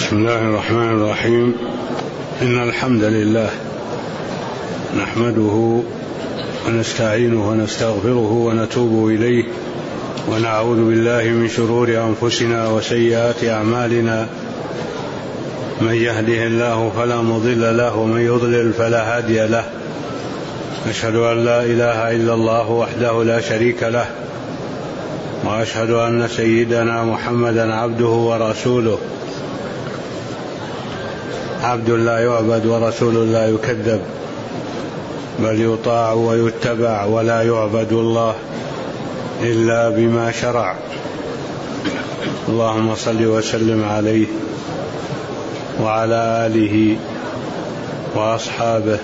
بسم الله الرحمن الرحيم. إن الحمد لله نحمده ونستعينه ونستغفره ونتوب إليه ونعوذ بالله من شرور أنفسنا وسيئات أعمالنا. من يهده الله فلا مضل له ومن يضلل فلا هادي له. أشهد أن لا إله إلا الله وحده لا شريك له، وأشهد أن سيدنا محمدا عبده ورسوله، عبد لا يعبد ورسول لا يكذب، بل يطاع ويتبع، ولا يعبد الله إلا بما شرع. اللهم صل وسلم عليه وعلى آله وأصحابه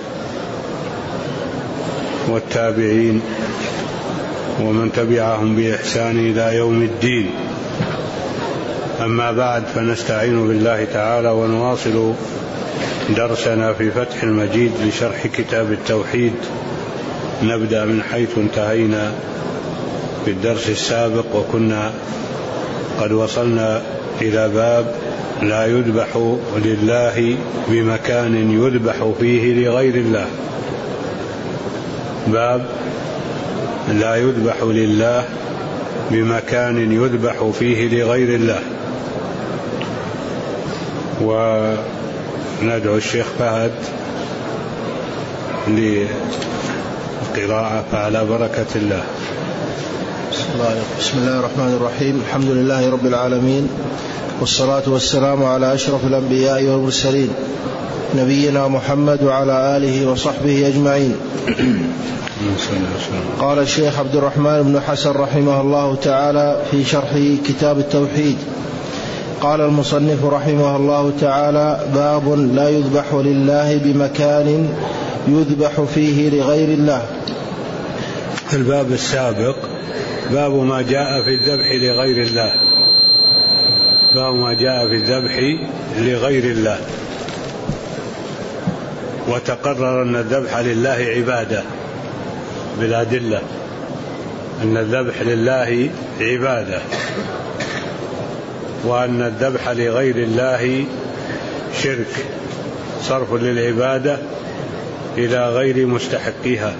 والتابعين ومن تبعهم بإحسان إلى يوم الدين. أما بعد، فنستعين بالله تعالى ونواصل درسنا في فتح المجيد لشرح كتاب التوحيد. نبدأ من حيث انتهينا في الدرس السابق، وكنا قد وصلنا إلى باب لا يذبح لله بمكان يذبح فيه لغير الله. باب لا يذبح لله بمكان يذبح فيه لغير الله. وندعو الشيخ فهد للقراءة فعلى بركة الله. بسم الله الرحمن الرحيم. الحمد لله رب العالمين، والصلاة والسلام على أشرف الأنبياء والمرسلين، نبينا محمد وعلى آله وصحبه أجمعين. قال الشيخ عبد الرحمن بن حسن رحمه الله تعالى في شرح كتاب التوحيد، قال المصنف رحمه الله تعالى: باب لا يذبح لله بمكان يذبح فيه لغير الله. الباب السابق باب ما جاء في الذبح لغير الله. باب ما جاء في الذبح لغير الله. وتقرر أن الذبح لله عبادة بالأدلة، أن الذبح لله عبادة، وأن الذبح لغير الله شرك، صرف للعبادة إلى غير مستحقها.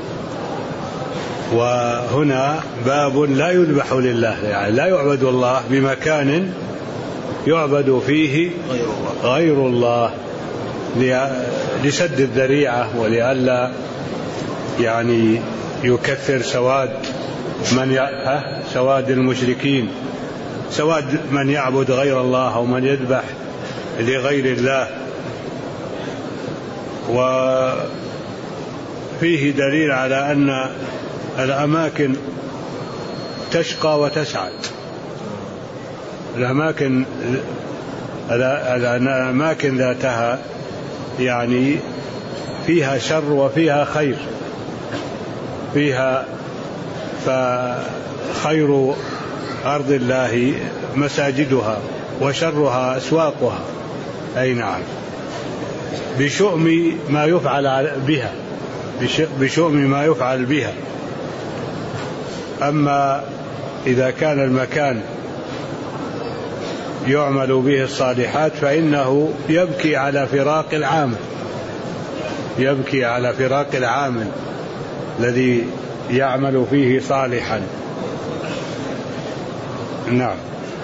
وهنا باب لا يذبح لله، يعني لا يعبد الله بمكان يعبد فيه غير الله، لسد الذريعة ولئلا يعني يكثر سواد المشركين، سواد من يعبد غير الله أو من يذبح لغير الله. وفيه دليل على أن الأماكن تشقى وتسعد. الأماكن ذاتها يعني فيها شر وفيها خير. فيها فخير أرض الله مساجدها وشرها أسواقها. أي نعم، بشؤم ما يفعل بها، بشؤم ما يفعل بها. أما إذا كان المكان يعمل به الصالحات فإنه يبكي على فراق العامل، يبكي على فراق العامل الذي يعمل فيه صالحا. نعم.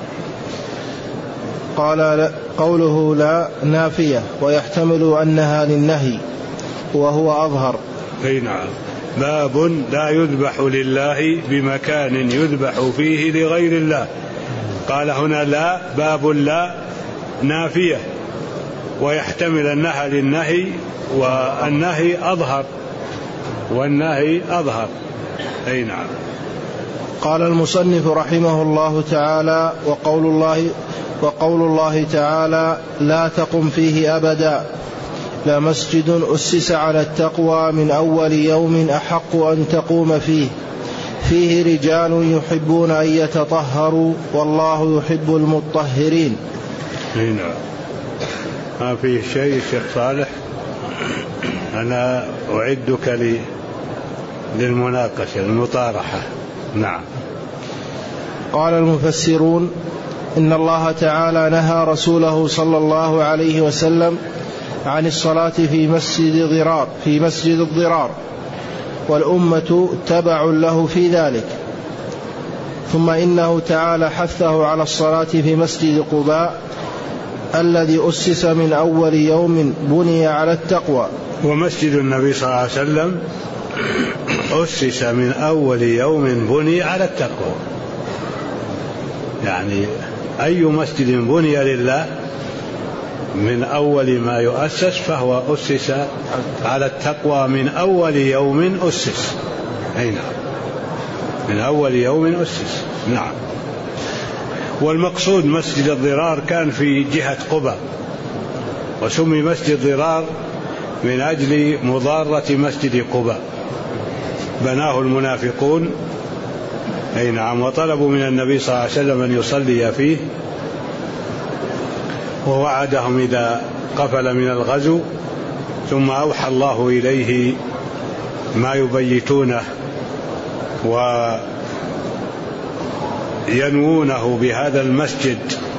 قال: قوله لا نافية، ويحتمل أنها للنهي وهو أظهر. أي نعم. باب لا يذبح لله بمكان يذبح فيه لغير الله. قال هنا لا، باب لا نافية، ويحتمل أنها للنهي، والنهي أظهر، والنهي أظهر. أي نعم. قال المصنف رحمه الله تعالى: وقول الله تعالى: لا تقم فيه أبدا، لمسجد أسس على التقوى من أول يوم أحق أن تقوم فيه، فيه رجال يحبون أن يتطهروا والله يحب المطهرين. هنا ما فيه شيء شيخ صالح، أنا أعدك للمناقشة المطارحة. نعم. قال المفسرون: إن الله تعالى نهى رسوله صلى الله عليه وسلم عن الصلاة في مسجد الضرار، والأمة تبع له في ذلك. ثم إنه تعالى حثه على الصلاة في مسجد قباء الذي أسس من أول يوم بني على التقوى. ومسجد النبي صلى الله عليه وسلم أسس من أول يوم بني على التقوى، يعني أي مسجد بني لله من أول ما يؤسس فهو أسس على التقوى من أول يوم أسس. أي نعم، من أول يوم أسس. نعم. والمقصود مسجد الضرار كان في جهة قباء، وسمي مسجد الضرار من أجل مضارة مسجد قباء، بناه المنافقون. أي نعم. وطلبوا من النبي صلى الله عليه وسلم أن يصلي فيه، ووعدهم إذا قفل من الغزو، ثم أوحى الله إليه ما يبيتونه وينوونه بهذا المسجد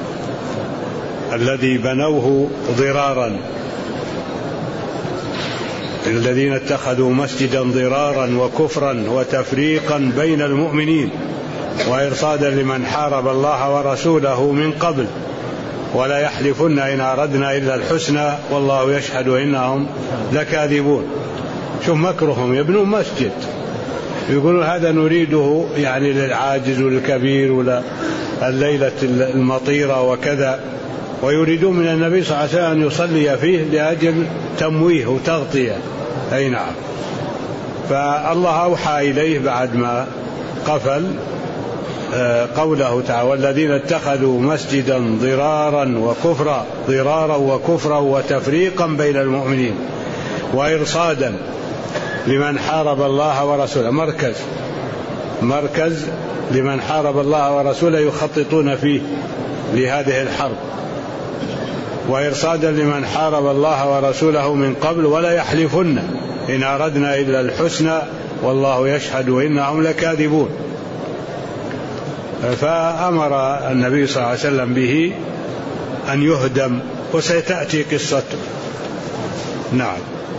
الذي بنوه ضرارا، الذين اتخذوا مسجدا ضرارا وكفرا وتفريقا بين المؤمنين وإرصادا لمن حارب الله ورسوله من قبل، ولا يحلفن إن أردنا إلا الحسنى والله يشهد إنهم لكاذبون. شوف مكرهم، يبنون مسجد يقولون هذا نريده يعني للعاجز والكبير والليلة المطيرة وكذا، ويريدون من النبي صلى الله عليه وسلم أن يصلي فيه لأجل تمويه وتغطية. أي نعم. فالله أوحى إليه بعد ما قفل قوله تعالى: والذين اتخذوا مسجدا ضرارا وكفرا وتفريقا بين المؤمنين وإرصادا لمن حارب الله ورسوله. مركز لمن حارب الله ورسوله يخططون فيه لهذه الحرب، وإرصادا لمن حارب الله ورسوله من قبل، ولا يحلفن إن أردنا إلا الحسنى والله يشهد إنهم لكاذبون. فأمر النبي صلى الله عليه وسلم به أن يهدم، وستأتي قصته. نعم.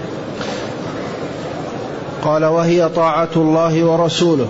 قال: وهي طاعة الله ورسوله.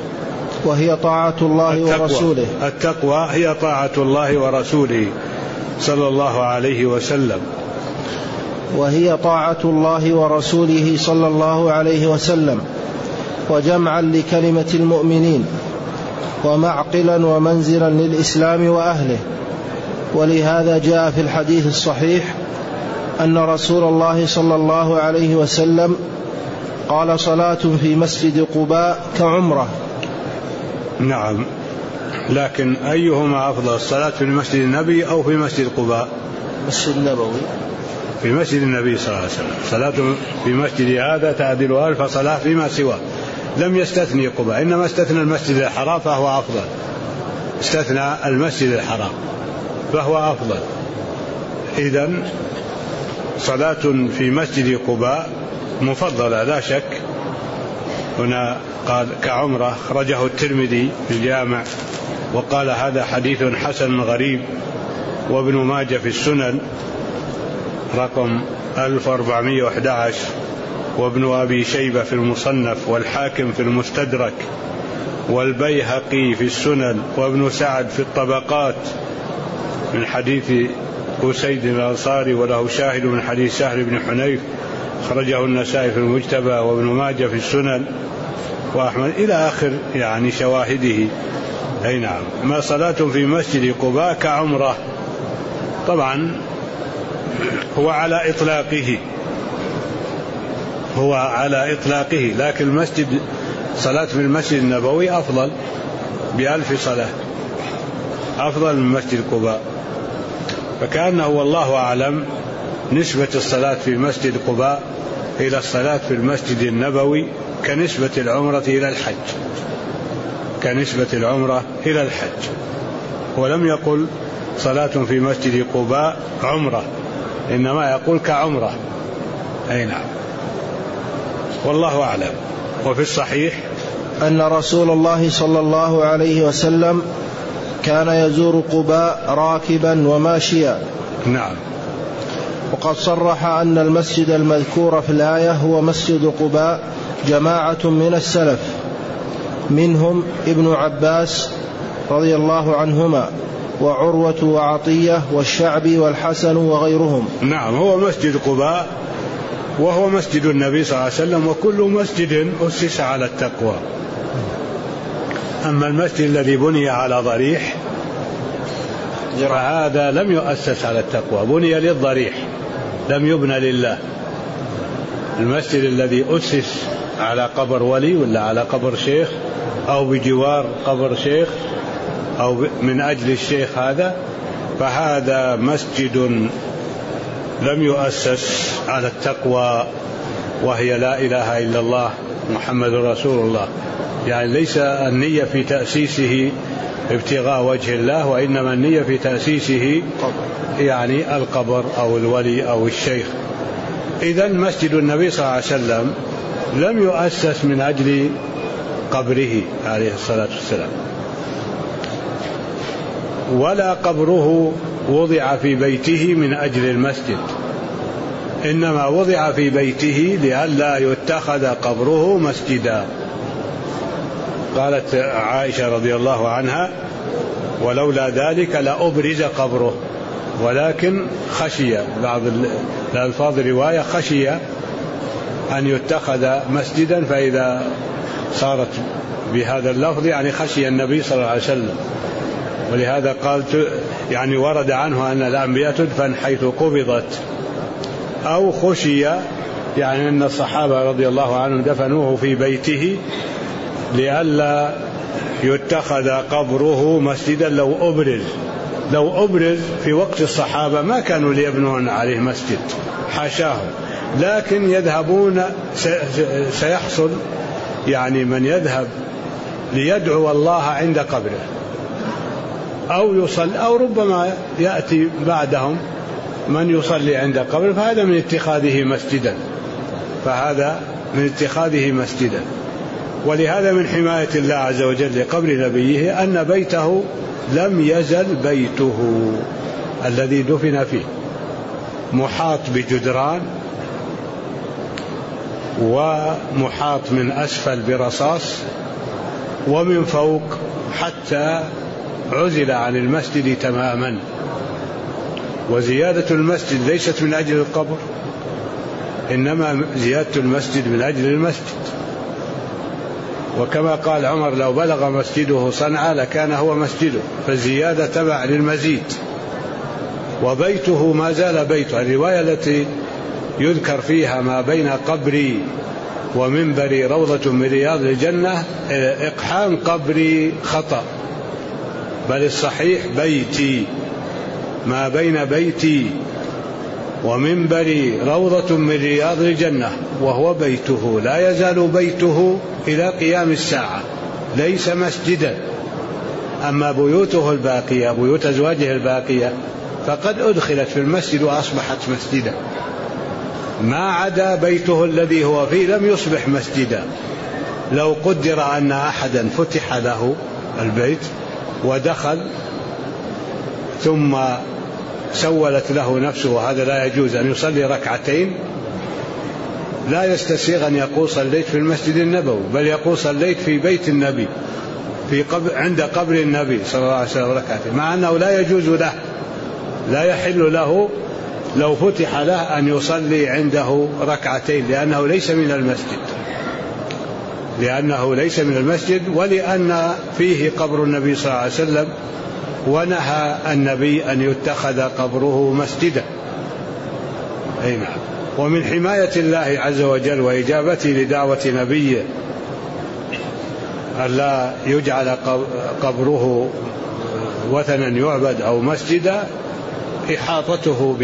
التقوى هي طاعة الله ورسوله صلى الله عليه وسلم. وهي طاعة الله ورسوله صلى الله عليه وسلم، وجمعا لكلمة المؤمنين، ومعقلا ومنزلا للإسلام وأهله. ولهذا جاء في الحديث الصحيح أن رسول الله صلى الله عليه وسلم قال: صلاة في مسجد قباء كعمرة. نعم. لكن أيهما أفضل، الصلاة في مسجد النبي أو في مسجد قباء؟ مسجد النبوي. في مسجد النبي صلى الله عليه وسلم. صلاة في مسجد هذا تعدل 1000 صلاة فيما سواه. لم يستثني قباء، إنما استثنى المسجد الحرام فهو أفضل. استثنى المسجد الحرام فهو أفضل. إذن صلاة في مسجد قباء مفضلة لا شك. هنا قال كعمرة، خرجه الترمذي في الجامع وقال هذا حديث حسن غريب، وابن ماجه في السنن رقم 1411، وابن أبي شيبة في المصنف، والحاكم في المستدرك، والبيهقي في السنن، وابن سعد في الطبقات من حديث أسيد الأنصاري، وله شاهد من حديث سهل بن حنيف، خرجه النسائي في المجتبى، وابن ماجه في السنن، وأحمد إلى آخر يعني شواهده. أي نعم. ما صلاة في مسجد قباء كعمرة. طبعا هو على إطلاقه، لكن المسجد صلاة في المسجد النبوي أفضل ب1000 صلاة، أفضل من مسجد قباء. فكأنه والله أعلم نسبة الصلاة في مسجد قباء إلى الصلاة في المسجد النبوي كنسبة العمرة إلى الحج، ولم يقل صلاة في مسجد قباء عمرة، إنما يقول كعمرة. أي نعم. والله أعلم. وفي الصحيح أن رسول الله صلى الله عليه وسلم كان يزور قباء راكبا وماشيا. نعم. وقد صرح أن المسجد المذكور في الآية هو مسجد قباء جماعة من السلف، منهم ابن عباس رضي الله عنهما وعروة وعطية والشعبي والحسن وغيرهم. نعم، هو مسجد قباء وهو مسجد النبي صلى الله عليه وسلم، وكل مسجد أسس على التقوى. أما المسجد الذي بني على ضريح فهذا لم يؤسس على التقوى، بني للضريح لم يبنى لله. المسجد الذي أسس على قبر ولي ولا على قبر شيخ أو بجوار قبر شيخ أو من أجل الشيخ هذا، فهذا مسجد لم يؤسس على التقوى وهي لا إله إلا الله محمد رسول الله. يعني ليس النية في تأسيسه ابتغاء وجه الله، وإنما النية في تأسيسه يعني القبر أو الولي أو الشيخ. إذن مسجد النبي صلى الله عليه وسلم لم يؤسس من أجل قبره عليه الصلاة والسلام، ولا قبره وضع في بيته من أجل المسجد، إنما وضع في بيته لئلا يتخذ قبره مسجدا. قالت عائشة رضي الله عنها: ولولا ذلك لأبرز قبره، ولكن خشي بعض الألفاظ رواية خشي أن يتخذ مسجدا، فإذا صارت بهذا اللفظ يعني خشي النبي صلى الله عليه وسلم. ولهذا قالت يعني ورد عنه أن الأنبياء تدفن حيث قبضت، أو خشي يعني أن الصحابة رضي الله عنهم دفنوه في بيته لئلا يتخذ قبره مسجدا. لو أبرز في وقت الصحابة ما كانوا ليبنون عليه مسجد، حاشاهم، لكن يذهبون سيحصل يعني من يذهب ليدعو الله عند قبره أو يصلي، أو ربما يأتي بعدهم من يصلي عند قبره، فهذا من اتخاذه مسجدا. ولهذا من حماية الله عز وجل لقبر نبيه أن بيته لم يزل بيته الذي دفن فيه محاط بجدران، ومحاط من أسفل برصاص، ومن فوق حتى عزل عن المسجد تماما. وزيادة المسجد ليست من أجل القبر، إنما زيادة المسجد من أجل المسجد. وكما قال عمر: لو بلغ مسجده صنعاء لكان هو مسجده، فالزيادة تبع للمزيد. وبيته ما زال بيته. الرواية التي يذكر فيها ما بين قبري ومنبري روضة من رياض الجنة، إقحام قبري خطأ، بل الصحيح بيتي، ما بين بيتي ومنبري روضة من رياض الجنة، وهو بيته لا يزال بيته إلى قيام الساعة، ليس مسجدا. أما بيوته الباقية، بيوت أزواجه الباقية، فقد أدخلت في المسجد وأصبحت مسجدا، ما عدا بيته الذي هو فيه لم يصبح مسجدا. لو قدر أن أحدا فتح له البيت ودخل ثم سولت له نفسه، هذا لا يجوز أن يصلي ركعتين، لا يستسيغ أن يقول صليت في المسجد النبوي، بل يقول صليت في بيت النبي عند قبر النبي صلى الله عليه وسلم ركعتين، مع أنه لا يجوز له، لا يحل له لو فتح له أن يصلي عنده ركعتين، لأنه ليس من المسجد، ولأن فيه قبر النبي صلى الله عليه وسلم، ونهى النبي أن يتخذ قبره مسجدا. أي نعم. ومن حماية الله عز وجل وإجابته لدعوة نبيه ألا يجعل قبره وثنا يعبد أو مسجدا إحاطته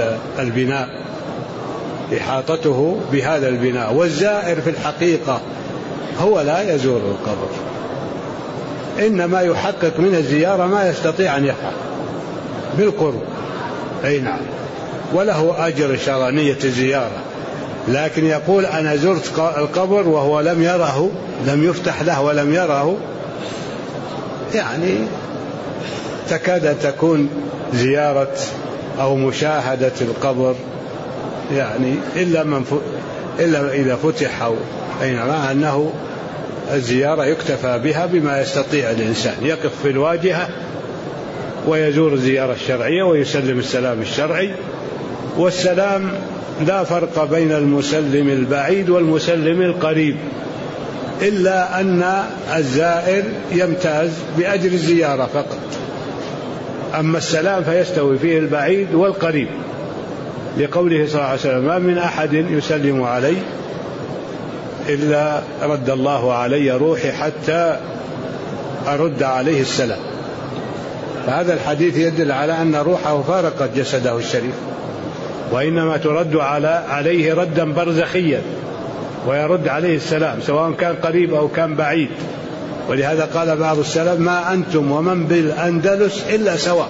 بهذا البناء. والزائر في الحقيقة هو لا يزور القبر، إنما يحقق من الزيارة ما يستطيع أن يفعل بالقرب. أي نعم. وله أجر إن شاء الله نية الزيارة، لكن يقول أنا زرت القبر وهو لم يره، لم يفتح له ولم يره، يعني تكاد أن تكون زيارة أو مشاهدة القبر يعني إلا إذا فتح أينما أنه الزيارة يكتفى بها بما يستطيع الإنسان، يقف في الواجهة ويزور الزيارة الشرعية ويسلم السلام الشرعي. والسلام لا فرق بين المسلم البعيد والمسلم القريب، إلا أن الزائر يمتاز بأجر الزيارة فقط، أما السلام فيستوي فيه البعيد والقريب، لقوله صلى الله عليه وسلم: ما من أحد يسلم علي إلا رد الله علي روحي حتى أرد عليه السلام. فهذا الحديث يدل على أن روحه فارقت جسده الشريف، وإنما ترد عليه ردا برزخيا، ويرد عليه السلام سواء كان قريب أو كان بعيد. ولهذا قال بعض السلف: ما أنتم ومن بالأندلس إلا سواء.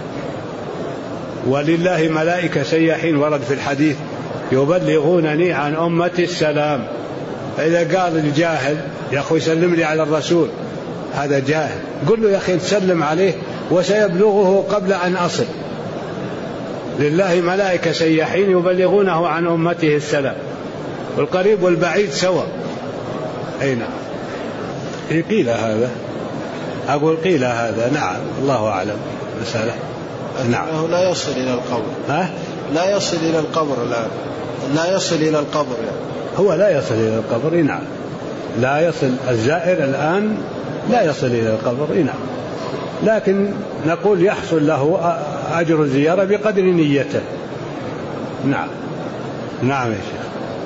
ولله ملائكة سياحين، ورد في الحديث: يبلغونني عن أمتي السلام. فإذا قال الجاهل: يا أخي سلم لي على الرسول، هذا جاهل، قل له: يا أخي تسلم عليه وسيبلغه قبل أن أصل. لله ملائكة سياحين يبلغونه عن أمته السلام، والقريب والبعيد سواء. أي نعم. قيل هذا، أقول قيل هذا، نعم، الله أعلم. مسألة نعم. لا يصل إلى القبر. لا يصل إلى القبر الآن. لا يصل إلى القبر يعني. هو لا يصل إلى القبر، نعم. لا يصل الزائر الآن، لا يصل إلى القبر، نعم. لكن نقول يحصل له أجر الزيارة بقدر نيته. نعم. نعم يا شيخ.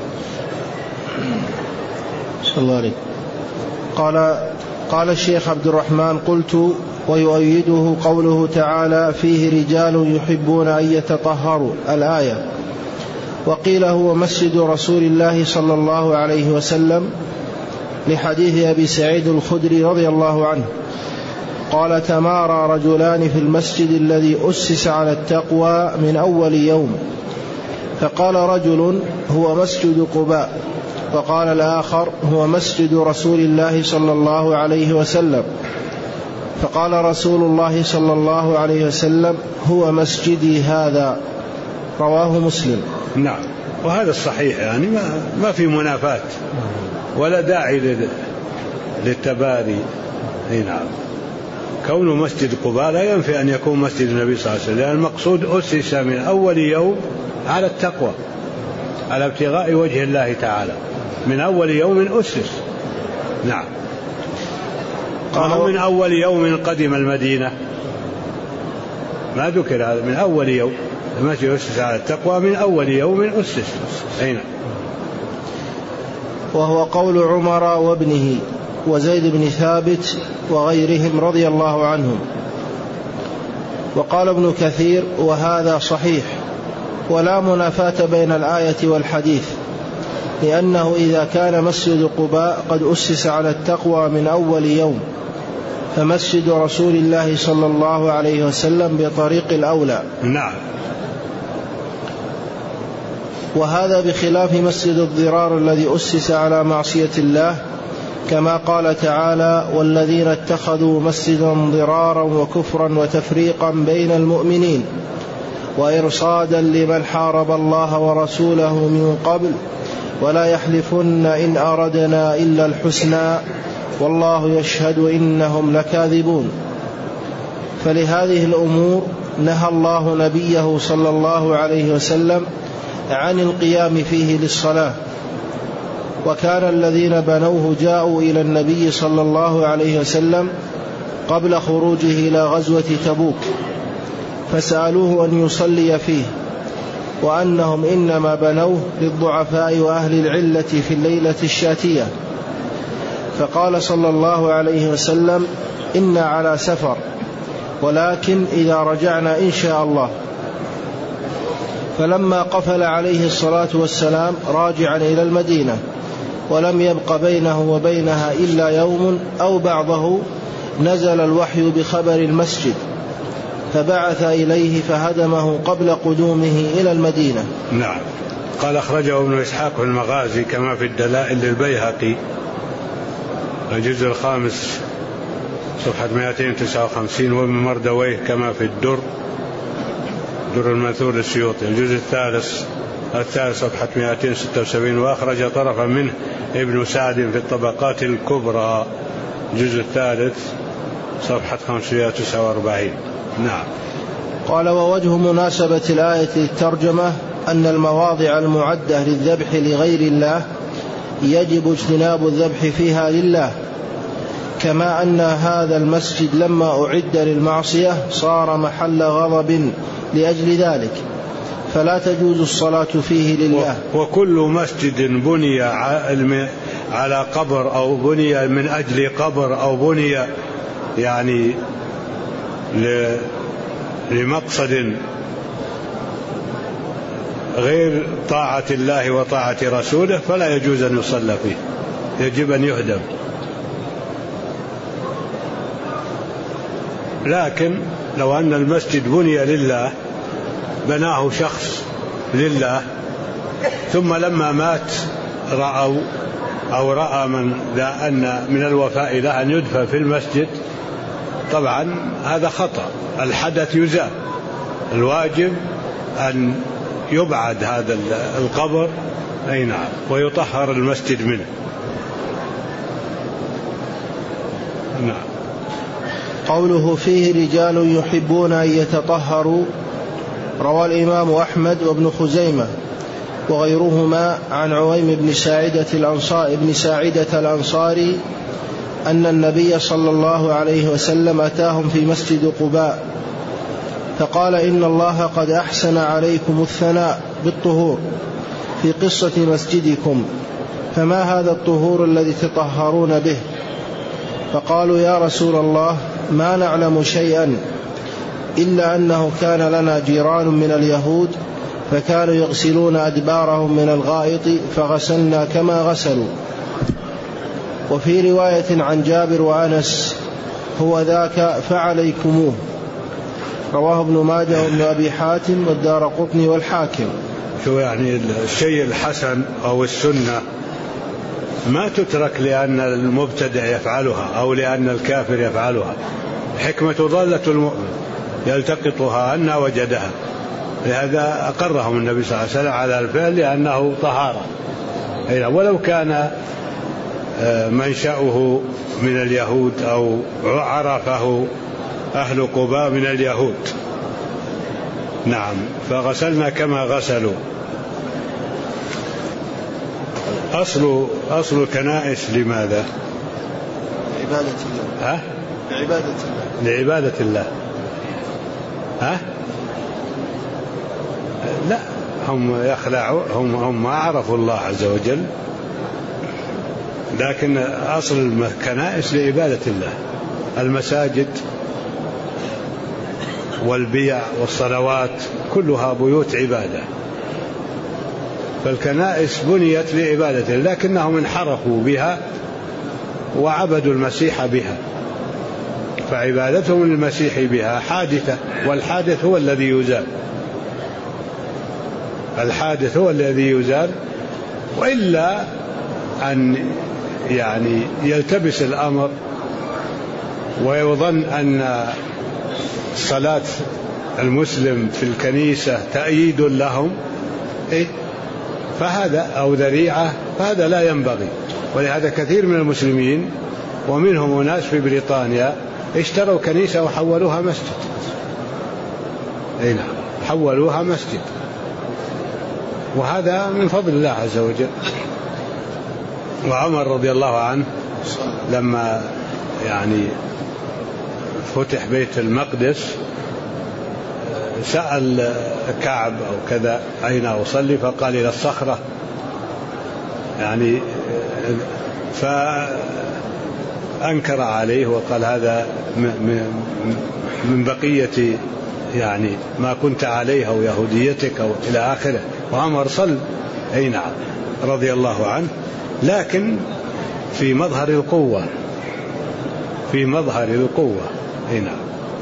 صلى الله عليه. قال الشيخ عبد الرحمن: قلت: ويؤيده قوله تعالى: فيه رجال يحبون أن يتطهروا، الآية. وقيل هو مسجد رسول الله صلى الله عليه وسلم، لحديث أبي سعيد الخدري رضي الله عنه قال: تمارى رجلان في المسجد الذي أسس على التقوى من أول يوم، فقال رجل: هو مسجد قباء، وقال الآخر: هو مسجد رسول الله صلى الله عليه وسلم، فقال رسول الله صلى الله عليه وسلم: هو مسجدي هذا. رواه مسلم. نعم. وهذا الصحيح، يعني ما في منافاة ولا داعي للتباري. نعم. كونه مسجد قباء لا ينفي أن يكون مسجد النبي صلى الله عليه وسلم، لأن المقصود أسس من أول يوم على التقوى، على ابتغاء وجه الله تعالى، من أول يوم أسس. نعم. من أول يوم قدم المدينة، ما ذكر هذا، من أول يوم. المسجد أسس على التقوى من أول يوم أسس. أين؟ وهو قول عمر وابنه وزيد بن ثابت وغيرهم رضي الله عنهم. وقال ابن كثير: وهذا صحيح، ولا منافاة بين الآية والحديث، لأنه إذا كان مسجد قباء قد أسس على التقوى من أول يوم، فمسجد رسول الله صلى الله عليه وسلم بطريق الأولى. نعم. وهذا بخلاف مسجد الضرار الذي أسس على معصية الله، كما قال تعالى: والذين اتخذوا مسجدا ضرارا وكفرا وتفريقا بين المؤمنين وإرصادا لمن حارب الله ورسوله من قبل ولا يحلفن إن أردنا إلا الحسنى والله يشهد إنهم لكاذبون. فلهذه الأمور نهى الله نبيه صلى الله عليه وسلم عن القيام فيه للصلاة. وكان الذين بنوه جاءوا إلى النبي صلى الله عليه وسلم قبل خروجه إلى غزوة تبوك، فسألوه أن يصلي فيه، وأنهم إنما بنوه للضعفاء وأهل العلة في الليلة الشاتية. فقال صلى الله عليه وسلم: إنا على سفر، ولكن إذا رجعنا إن شاء الله. فلما قفل عليه الصلاة والسلام راجعا إلى المدينة ولم يبق بينه وبينها إلا يوم أو بعضه، نزل الوحي بخبر المسجد، فبعث إليه فهدمه قبل قدومه إلى المدينة. نعم. قال: أخرجه ابن إسحاق في المغازي كما في الدلائل للبيهقي الجزء 5 صفحة 259. وابن مردويه كما في الدر المنثور للسيوطي الجزء الثالث صفحة 276. وأخرج طرفا منه ابن سعد في الطبقات الكبرى الجزء الثالث صفحة 549. نعم. قال: ووجه مناسبة الآية للترجمة أن المواضع المعدة للذبح لغير الله يجب اجتناب الذبح فيها لله، كما أن هذا المسجد لما أعد للمعصية صار محل غضب لأجل ذلك، فلا تجوز الصلاة فيه لله. وكل مسجد بني على قبر أو بني من أجل قبر أو بني يعني لمقصد غير طاعة الله وطاعة رسوله فلا يجوز أن يصلى فيه، يجب أن يهدم. لكن لو أن المسجد بني لله، بناه شخص لله، ثم لما مات رأوا أو رأى أن من الوفاء له أن يدفن في المسجد، طبعا هذا خطأ، الحدث يزال، الواجب أن يبعد هذا القبر أي نعم ويطهر المسجد منه. نعم. قوله فيه رجال يحبون أن يتطهروا، روى الإمام أحمد وابن خزيمة وغيرهما عن عويم بن ساعدة الأنصاري أن النبي صلى الله عليه وسلم أتاهم في مسجد قباء فقال: إن الله قد أحسن عليكم الثناء بالطهور في قصة مسجدكم، فما هذا الطهور الذي تطهرون به؟ فقالوا: يا رسول الله، ما نعلم شيئا إلا أنه كان لنا جيران من اليهود فكانوا يغسلون أدبارهم من الغائط فغسلنا كما غسلوا. وفي رواية عن جابر وأنس: هو ذاك فعليكموه، رواه ابن ماجه وابن أبي حاتم والدارقطني والحاكم. شو يعني الشيء الحسن أو السنة ما تترك لأن المبتدع يفعلها أو لأن الكافر يفعلها، حكمة ضالة المؤمن يلتقطها أن وجدها، لهذا أقرهم النبي صلى الله عليه وسلم على الفعل لأنه طهارة، ولو كان منشأه من اليهود أو عرفه أهل قباء من اليهود. نعم. فغسلنا كما غسلوا. أصل الكنائس لماذا؟ لعبادة الله. لعبادة الله. لا، هم يخلعوا، هم ما عرفوا الله عز وجل، لكن أصل الكنائس لعبادة الله. المساجد والبيع والصلوات كلها بيوت عبادة، فالكنائس بنيت لعبادة، لكنهم انحرفوا بها وعبدوا المسيح بها، فعبادتهم للمسيح بها حادثة، والحادث هو الذي يزال، الحادث هو الذي يزال. وإلا أن يعني يلتبس الأمر ويظن أن صلاة المسلم في الكنيسة تأييد لهم فهذا أو ذريعة، فهذا لا ينبغي. ولهذا كثير من المسلمين ومنهم ناس في بريطانيا اشتروا كنيسة وحولوها مسجد. نعم، حولوها مسجد، وهذا من فضل الله عز وجل. وعمر رضي الله عنه لما يعني فتح بيت المقدس سأل كعب أو كذا أين أصلي، فقال إلى الصخرة، يعني فأنكر عليه وقال هذا من بقية يعني ما كنت عليه أو يهوديتك أو إلى آخره. وعمر صل نعم رضي الله عنه، لكن في مظهر القوة، في مظهر القوة نعم.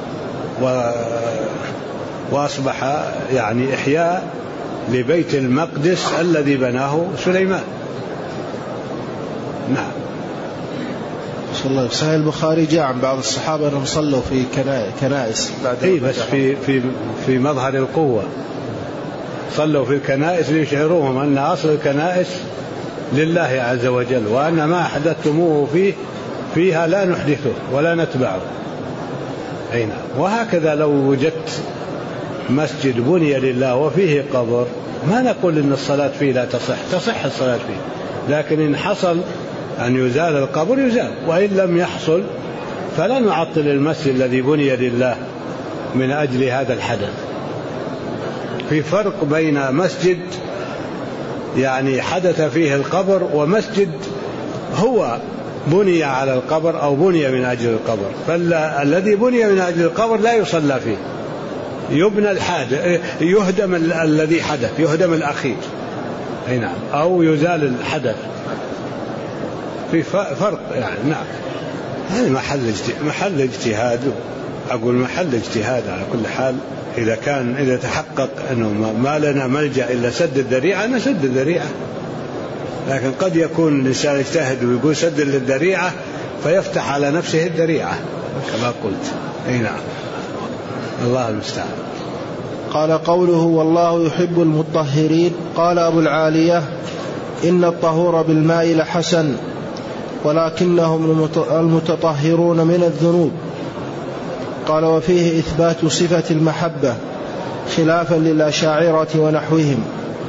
وأصبح يعني إحياء لبيت المقدس الذي بناه سليمان. نعم. الله صحيح البخاري جاء عن بعض الصحابة أنهم صلوا في كنائس بعد بس في مظهر القوة صلوا في الكنائس ليشعروهم أن أصل الكنائس لله عز وجل، وأن ما أحدثتموه فيها لا نحدثه ولا نتبعه. أين وهكذا لو وجدت مسجد بني لله وفيه قبر ما نقول إن الصلاة فيه لا تصح الصلاة فيه، لكن إن حصل أن يزال القبر يزال، وإن لم يحصل فلا نعطل المسجد الذي بني لله من أجل هذا الحدث. في فرق بين مسجد يعني حدث فيه القبر ومسجد هو بني على القبر أو بني من أجل القبر. فالذي بني من أجل القبر لا يصلى فيه، يبنى الحادث، يهدم الذي حدث، يهدم الأخير، أي نعم، أو يزال الحدث. في فرق يعني. نعم، هذا محل اجتهاد، أقول محل اجتهاد على كل حال. إذا تحقق أنه ما لنا ملجأ إلا سد الذريعة نسد الذريعة، لكن قد يكون الإنسان يجتهد ويقول سد للذريعة فيفتح على نفسه الذريعة كما قلت. أي نعم، الله المستعان. قال قوله والله يحب المطهرين. قال أبو العالية إن الطهور بالماء لحسن، ولكنهم المتطهرون من الذنوب. قال وفيه إثبات صفة المحبة خلافا للأشاعرة ونحوهم.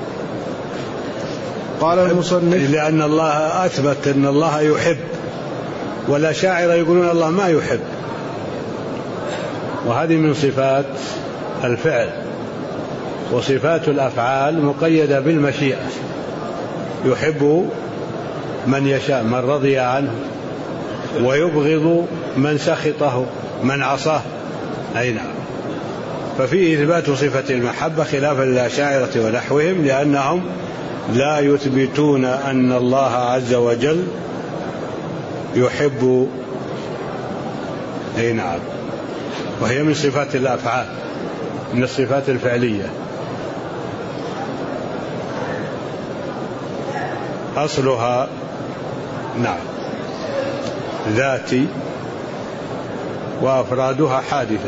قال المصنف لأن الله أثبت أن الله يحب، والأشاعرة يقولون الله ما يحب، وهذه من صفات الفعل، وصفات الأفعال مقيدة بالمشيئة. يحب من يشاء من رضي عنه، ويبغض من سخطه من عصاه. أي نعم. ففيه إثبات صفة المحبة خلافا للأشاعرة ونحوهم، لأنهم لا يثبتون أن الله عز وجل يحب. أي نعم، وهي من صفات الأفعال، من الصفات الفعلية. أصلها نعم ذاتي، وأفرادها حادثة.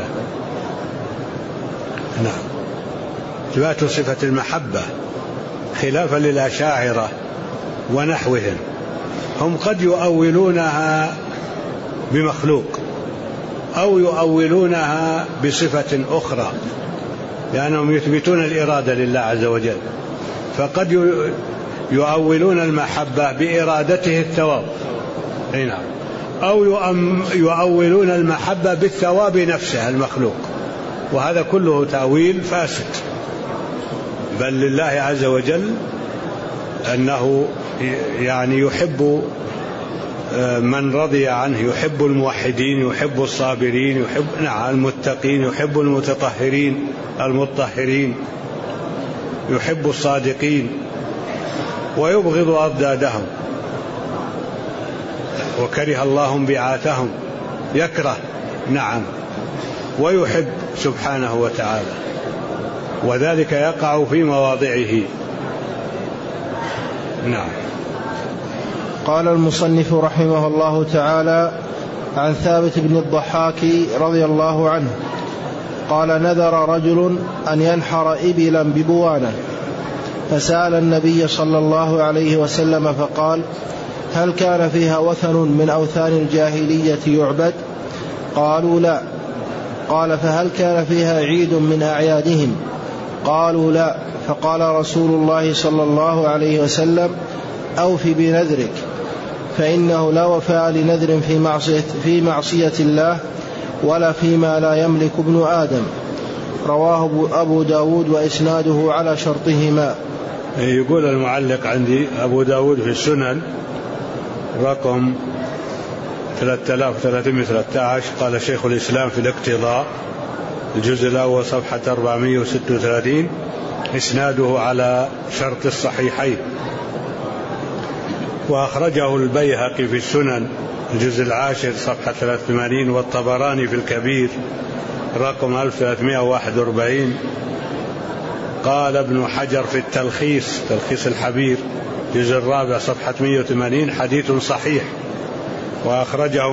نعم، إثبات صفة المحبة خلافا للأشاعرة ونحوهم. هم قد يؤولونها بمخلوق أو يؤولونها بصفة أخرى، لأنهم يثبتون الإرادة لله عز وجل، فقد يؤولون المحبة بإرادته الثواب. نعم، أو يؤولون المحبة بالثواب نفسه المخلوق، وهذا كله تأويل فاسد. بل لله عز وجل أنه يعني يحب من رضي عنه، يحب الموحدين، يحب الصابرين، يحب المتقين، يحب المتطهرين المطهرين، يحب الصادقين، ويبغض أضدادهم. وكره الله انبعاثهم، يكره نعم، ويحب سبحانه وتعالى، وذلك يقع في مواضعه. نعم. قال المصنف رحمه الله تعالى عن ثابت بن الضحاك رضي الله عنه قال نذر رجل أن ينحر إبلا ببوانة، فسأل النبي صلى الله عليه وسلم فقال هل كان فيها وثن من أوثان الجاهلية يعبد؟ قالوا لا. قال فهل كان فيها عيد من أعيادهم؟ قالوا لا. فقال رسول الله صلى الله عليه وسلم أوف بنذرك، فإنه لا وفاء لنذر في معصية الله ولا فيما لا يملك ابن آدم. رواه أبو داود وإسناده على شرطهما. يقول المعلق عندي أبو داود في السنن رقم 3313. قال شيخ الإسلام في الاقتضاء الجزء الأول صفحة 436 إسناده على شرط الصحيحين. وأخرجه البيهقي في السنن الجزء العاشر صفحة 83، والطبراني في الكبير رقم 1341. قال ابن حجر في تلخيص الحبير الجزء الرابع صفحة 180 حديث صحيح. وأخرجه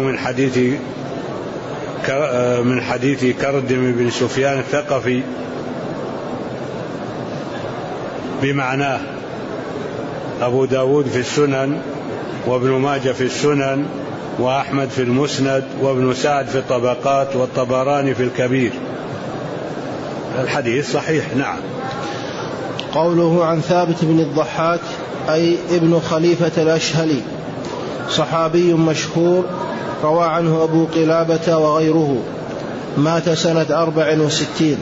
من حديث كردم بن سفيان الثقفي بمعناه، أبو داود في السنن، وابن ماجه في السنن، وأحمد في المسند، وابن سعد في الطبقات، والطبراني في الكبير. الحديث صحيح. نعم. قوله عن ثابت بن الضحاك أي ابن خليفة الأشهلي، صحابي مشهور، روى عنه أبو قلابة وغيره، مات سنة 64.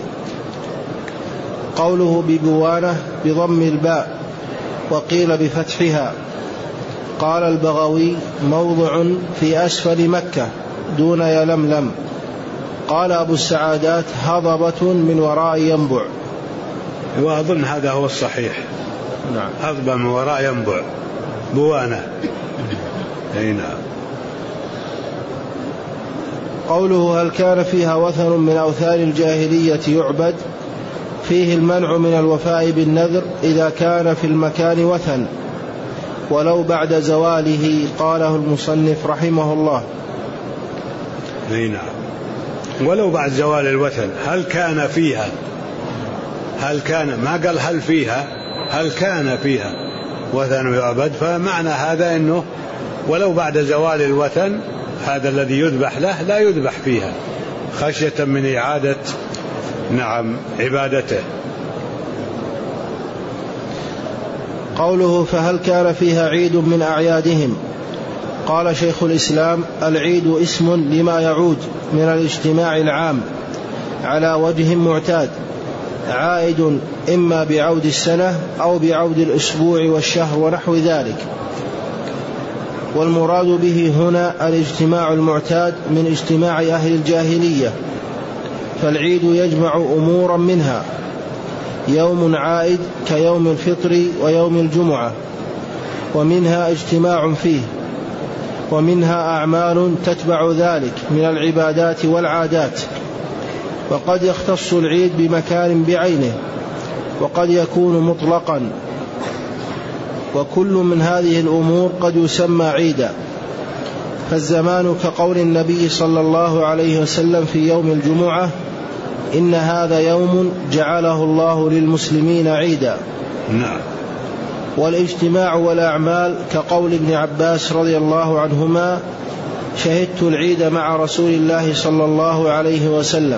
قوله ببوانة بضم الباء وقيل بفتحها. قال البغوي موضع في أسفل مكة دون يلملم. قال أبو السعادات هضبة من وراء ينبع. وأظن هذا هو الصحيح. نعم. هضبة من وراء ينبع، بوانة. نعم. قوله هل كان فيها وثن من أوثان الجاهلية يعبد، فيه المنع من الوفاء بالنذر إذا كان في المكان وثن ولو بعد زواله. قاله المصنف رحمه الله. نعم. ولو بعد زوال الوثن. هل كان فيها، هل كان، ما قال هل فيها، هل كان فيها وثن يعبد، فمعنى هذا أنه ولو بعد زوال الوثن هذا الذي يذبح له لا يذبح فيها خشية من إعادة عبادته. قوله فهل كان فيها عيد من أعيادهم. قال شيخ الإسلام العيد اسم لما يعود من الاجتماع العام على وجه معتاد، عائد إما بعود السنة أو بعود الأسبوع والشهر ونحو ذلك. والمراد به هنا الاجتماع المعتاد من اجتماع أهل الجاهلية، فالعيد يجمع أمورا منها يوم عائد كيوم الفطر ويوم الجمعة، ومنها اجتماع فيه، ومنها أعمال تتبع ذلك من العبادات والعادات. وقد يختص العيد بمكان بعينه، وقد يكون مطلقا، وكل من هذه الأمور قد يسمى عيدا. فالزمان كقول النبي صلى الله عليه وسلم في يوم الجمعة إن هذا يوم جعله الله للمسلمين عيدا. نعم. والاجتماع والأعمال كقول ابن عباس رضي الله عنهما شهدت العيد مع رسول الله صلى الله عليه وسلم.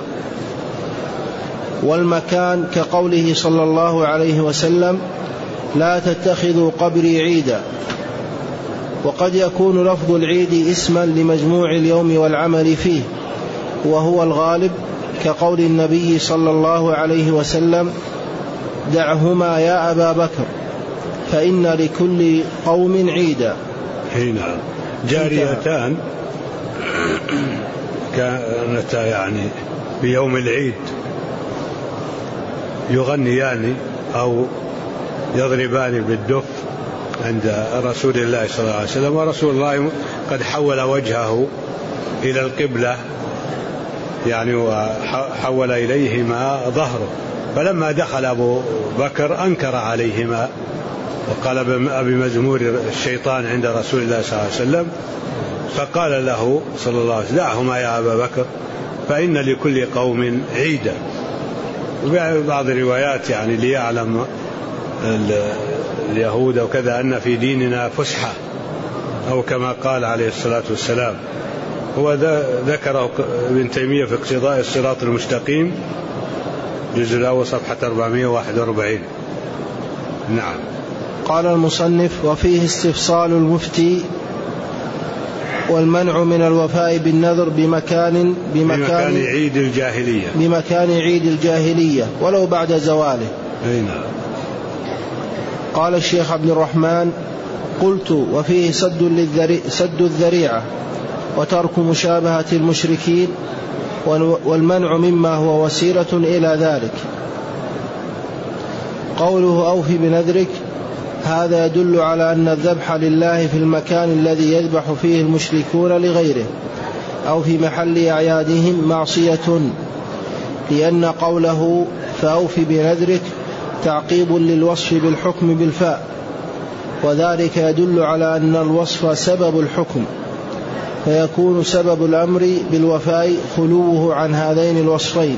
والمكان كقوله صلى الله عليه وسلم لا تتخذوا قبري عيدا. وقد يكون لفظ العيد اسما لمجموع اليوم والعمل فيه، وهو الغالب كقول النبي صلى الله عليه وسلم دعهما يا أبا بكر فإن لكل قوم عيدا. هنا جاريتان كانتا بيوم العيد يغنيان أو يضربان بالدف عند رسول الله صلى الله عليه وسلم، ورسول الله قد حول وجهه إلى القبلة وحول إليهما ظهره، فلما دخل أبو بكر أنكر عليهما وقال بمزمور الشيطان عند رسول الله صلى الله عليه وسلم، فقال له صلى الله عليه وسلم دعهما يا أبا بكر فإن لكل قوم عيدا. وبعض الروايات ليعلم اليهود وكذا أن في ديننا فسحة، أو كما قال عليه الصلاة والسلام. هو ذكره ابن تيمية في اقتضاء الصراط المستقيم جزء الأول صفحة 441. نعم. قال المصنف وفيه استفصال المفتي والمنع من الوفاء بالنذر بمكان عيد الجاهلية، بمكان عيد الجاهلية ولو بعد زواله. نعم. قال الشيخ عبد الرحمن قلت وفيه سد الذريعة وترك مشابهة المشركين والمنع مما هو وسيلة إلى ذلك. قوله أوف بنذرك هذا يدل على أن الذبح لله في المكان الذي يذبح فيه المشركون لغيره أو في محل أعيادهم معصية، لأن قوله فأوف بنذرك تعقيب للوصف بالحكم بالفاء، وذلك يدل على أن الوصف سبب الحكم، فيكون سبب الأمر بالوفاء خلوه عن هذين الوصفين.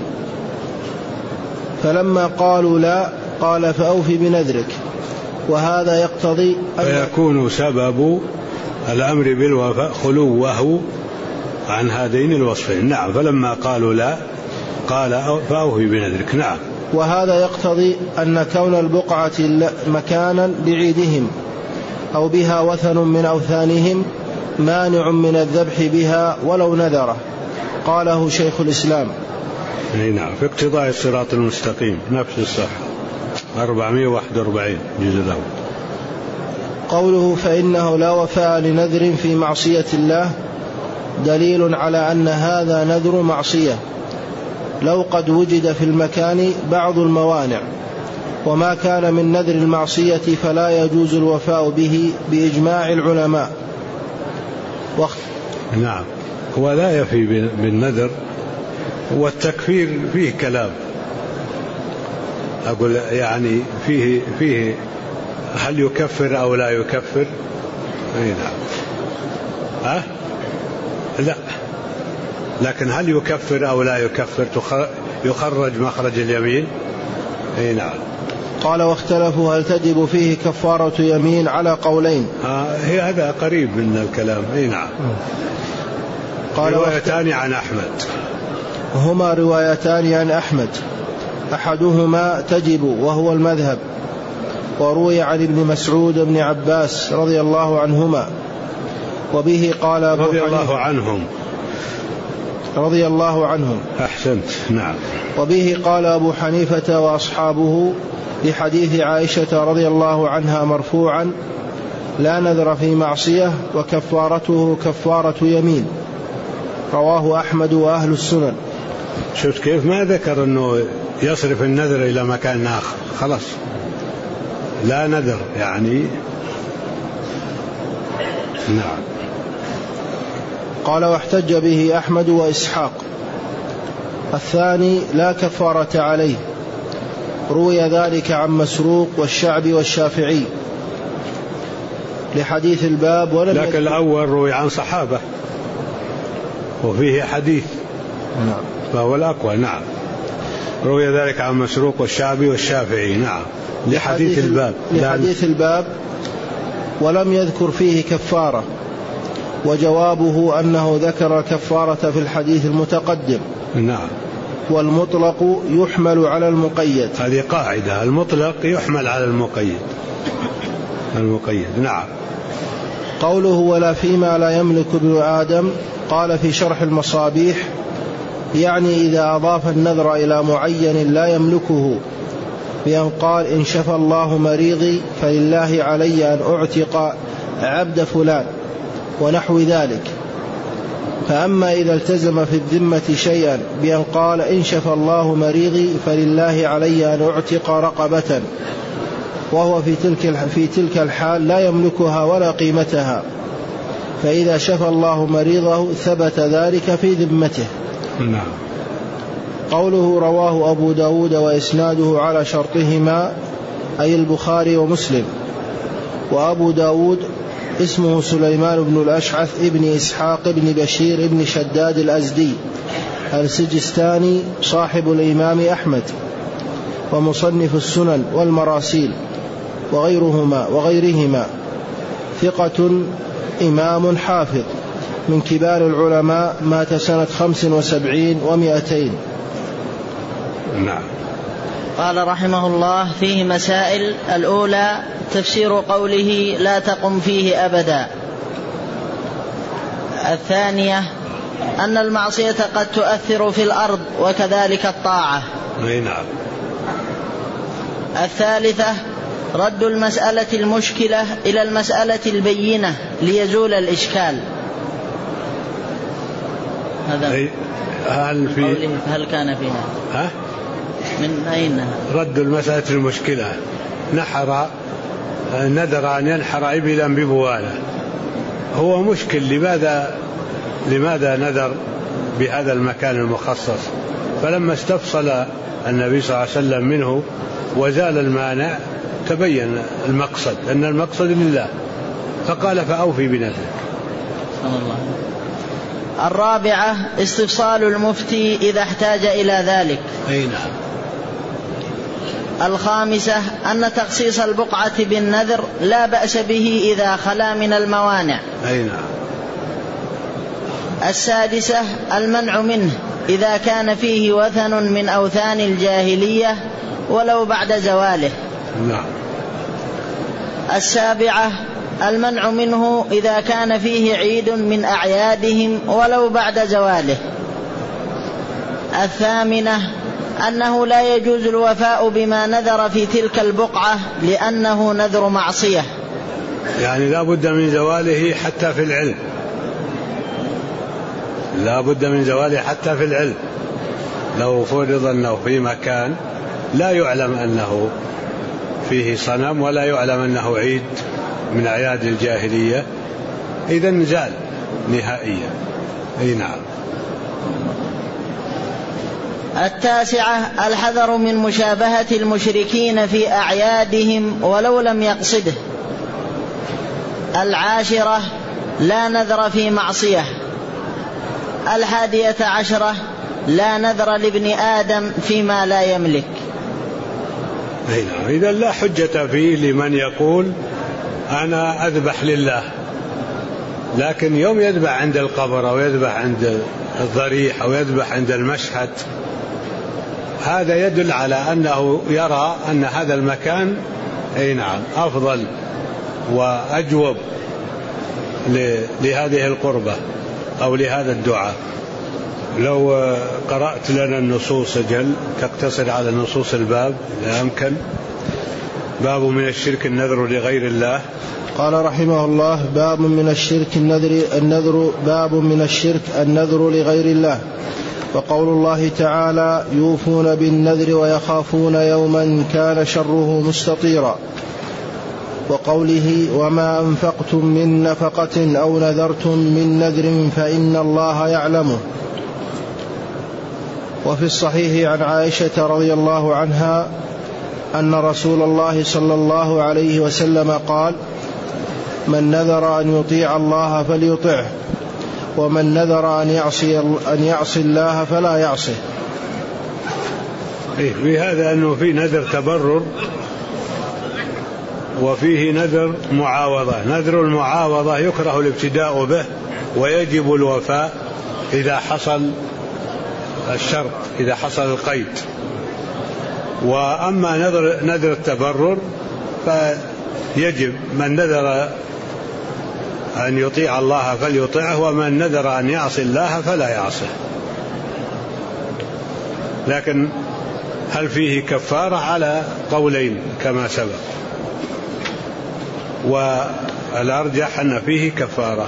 فلما قالوا لا قال فأوف بنذرك، وهذا يقتضي فيكون سبب الأمر بالوفاء خلوه عن هذين الوصفين. نعم. فلما قالوا لا قال فأوف بنذرك. نعم. وهذا يقتضي أن كون البقعة مكانا بعيدهم أو بها وثن من أوثانهم مانع من الذبح بها ولو نذره. قاله شيخ الإسلام. نعم. في اقتضاء الصراط المستقيم نفس الصح 441 جزء الأول. قوله فإنه لا وفاء لنذر في معصية الله دليل على أن هذا نذر معصية لو قد وجد في المكان بعض الموانع، وما كان من نذر المعصية فلا يجوز الوفاء به بإجماع العلماء. نعم. ولا يفي بالنذر، والتكفير فيه كلام، أقول يعني فيه هل يكفر أو لا يكفر. نعم. لا، لكن هل يكفر أو لا يكفر يخرج مخرج اليمين. نعم. قال واختلفوا هل تجب فيه كفارة يمين على قولين. هي هذا قريب من الكلام. نعم. روايتان عن أحمد. هما روايتان عن أحمد، أحدهما تجب وهو المذهب، وروي عن ابن مسعود بن عباس رضي الله عنهما، وبه قال رضي الله عنهم. أحسنت. نعم. وبه قال أبو حنيفة وأصحابه لحديث عائشة رضي الله عنها مرفوعا: لا نذر في معصية وكفارته كفارة يمين. رواه أحمد وأهل السنن. شفت كيف ما ذكر أنه يصرف النذر إلى مكان آخر، خلاص لا نذر يعني. نعم. قال واحتج به أحمد وإسحاق. الثاني لا كفارة عليه، روي ذلك عن مسروق والشعبي والشافعي لحديث الباب، لكن الأول روي عن صحابة وفيه حديث. نعم. فهو الأقوى. نعم. روي ذلك عن مسروق والشعبي والشافعي. نعم. لحديث الباب ولم يذكر فيه كفارة، وجوابه أنه ذكر الكفارة في الحديث المتقدم. نعم. والمطلق يحمل على المقيد. هذه قاعدة، المطلق يحمل على المقيد. نعم. قوله ولا فيما لا يملك ابن آدم، قال في شرح المصابيح: يعني إذا أضاف النذر إلى معين لا يملكه، بأن قال إن شفى الله مريضي فلله علي أن أعتق عبد فلان ونحو ذلك. فأما إذا التزم في الذمة شيئا بأن قال إن شفى الله مريضي فلله علي أن أعتق رقبة، وهو في تلك الحال لا يملكها ولا قيمتها، فإذا شفى الله مريضه ثبت ذلك في ذمته. نعم. قوله رواه أبو داود وإسناده على شرطهما، أي البخاري ومسلم. وأبو داود اسمه سليمان بن الأشعث ابن إسحاق ابن بشير ابن شداد الأزدي السجستاني صاحب الإمام أحمد ومصنف السنن والمراسيل وغيرهما، ثقة إمام حافظ من كبار العلماء، مات سنة 75 و200. نعم. قال رحمه الله: فيه مسائل. الأولى تفسير قوله لا تقم فيه أبدا. الثانية أن المعصية قد تؤثر في الأرض وكذلك الطاعة. نعم. الثالثة رد المسألة المشكلة إلى المسألة البينة ليزول الإشكال. هذا هل كان فيها من أين رد المسألة المشكلة؟ نذر أن ينحر إبلا ببوالة، هو مشكل. لماذا نذر بهذا المكان المخصص؟ فلما استفصل النبي صلى الله عليه وسلم منه وزال المانع تبين المقصد، أن المقصد لله، فقال فأوفي بنذرك. الرابعة استفصال المفتي إذا احتاج إلى ذلك. أي نعم. الخامسة أن تخصيص البقعة بالنذر لا بأس به إذا خلا من الموانع. أي نعم. السادسة المنع منه إذا كان فيه وثن من أوثان الجاهلية ولو بعد زواله. نعم. السابعة المنع منه إذا كان فيه عيد من أعيادهم ولو بعد زواله. الثامنة أنه لا يجوز الوفاء بما نذر في تلك البقعة لأنه نذر معصية، يعني لا بد من زواله حتى في العلم، لا بد من زواله حتى في العلم. لو فرض أنه في مكان لا يعلم أنه فيه صنم ولا يعلم أنه عيد من أعياد الجاهلية، إذن زال نهائيا. أي نعم. التاسعة الحذر من مشابهة المشركين في أعيادهم ولو لم يقصده. العاشرة لا نذر في معصية. 11 لا نذر لابن آدم فيما لا يملك. أي نعم. إذا لا حجة فيه لمن يقول أنا أذبح لله، لكن يوم يذبح عند القبر أو يذبح عند الضريح أو يذبح عند المشهد، هذا يدل على أنه يرى أن هذا المكان أي نعم أفضل وأجوب لهذه القربة أو لهذا الدعاء. لو قرأت لنا النصوص أجل تقتصر على نصوص الباب لا يمكن. باب من الشرك النذر لغير الله. قال رحمه الله: باب من الشرك النذر باب من الشرك النذر لغير الله. وقول الله تعالى: يوفون بالنذر ويخافون يوما كان شره مستطيرا. وقوله: وما أنفقتم من نفقة أو نذرتم من نذر فإن الله يعلمه. وفي الصحيح عن عائشة رضي الله عنها أن رسول الله صلى الله عليه وسلم قال: من نذر أن يطيع الله فليطعه، ومن نذر أن يعصي الله فلا يعصه. في هذا أنه في نذر تبرر وفيه نذر معاوضة. نذر المعاوضة يكره الابتداء به ويجب الوفاء إذا حصل الشرط، إذا حصل القيد. وأما نذر التبرر فيجب من نذر أن يطيع الله فليطيعه، ومن نذر أن يعصي الله فلا يعصيه. لكن هل فيه كفارة؟ على قولين كما سبق، والأرجح أن فيه كفارة.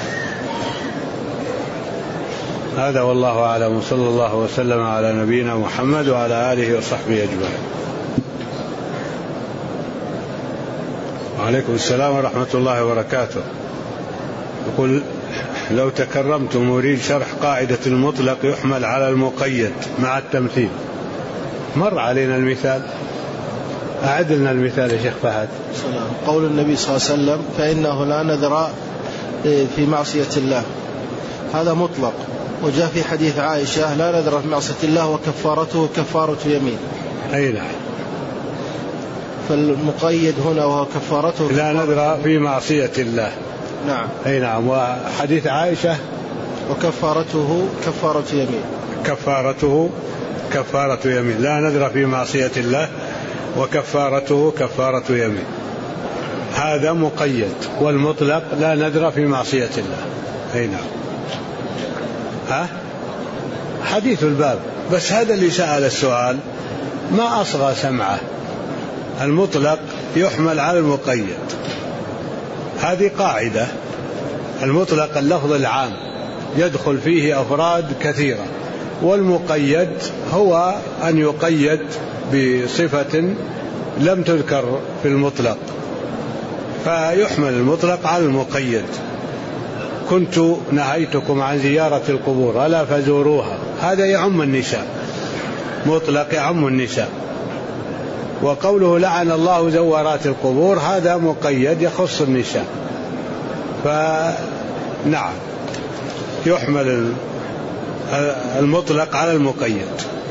هذا والله أعلم، صلى الله وسلم على نبينا محمد وعلى آله وصحبه أجمعين. وعليكم السلام ورحمة الله وبركاته. يقول: لو تكرمتم أريد شرح قاعدة المطلق يحمل على المقيد مع التمثيل. مر علينا المثال، أعد لنا المثال يا شيخ فهد. قول النبي صلى الله عليه وسلم: فإنه لا نذر في معصية الله، هذا مطلق. وجاء في حديث عائشة: لا نذر في معصية الله وكفارته كفارة يمين. أي نعم. فالمقيد هنا وهو كفارته لا نذر في معصية الله. نعم. أي نعم. وحديث عائشة: وكفارته كفارة يمين. كفارته كفارة يمين. لا نذر في معصية الله وكفارته كفارة يمين. هذا مقيد، والمطلق لا نذر في معصية الله. أي نعم. حديث الباب. بس هذا اللي سأل السؤال ما أصغى سمعه. المطلق يحمل على المقيد، هذه قاعدة. المطلق اللفظ العام يدخل فيه أفراد كثيرة، والمقيد هو أن يقيد بصفة لم تذكر في المطلق، فيحمل المطلق على المقيد. كنت نهيتكم عن زيارة القبور ألا فزوروها، هذا يعم النساء، مطلق يعم النساء. وقوله لعن الله زوارات القبور هذا مقيد يخص النساء. فنعم. يحمل المطلق على المقيد.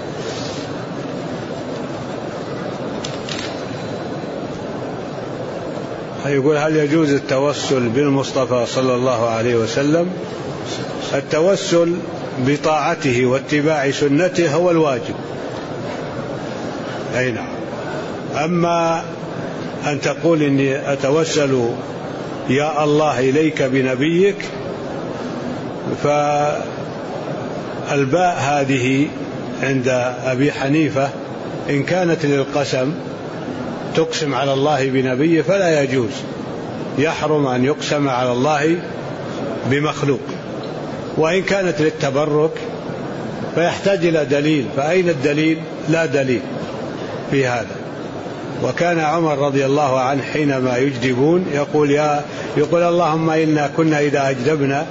يقول: هل يجوز التوسل بالمصطفى صلى الله عليه وسلم؟ التوسل بطاعته واتباع سنته هو الواجب. أي نعم. أما أن تقول إني أتوسل يا الله إليك بنبيك، فالباء هذه عند أبي حنيفة إن كانت للقسم تقسم على الله بنبيه فلا يجوز، يحرم أن يقسم على الله بمخلوق. وإن كانت للتبرك فيحتاج إلى دليل، فأين الدليل؟ لا دليل في هذا. وكان عمر رضي الله عنه حينما يجدبون يقول اللهم إنا كنا إذا أجدبنا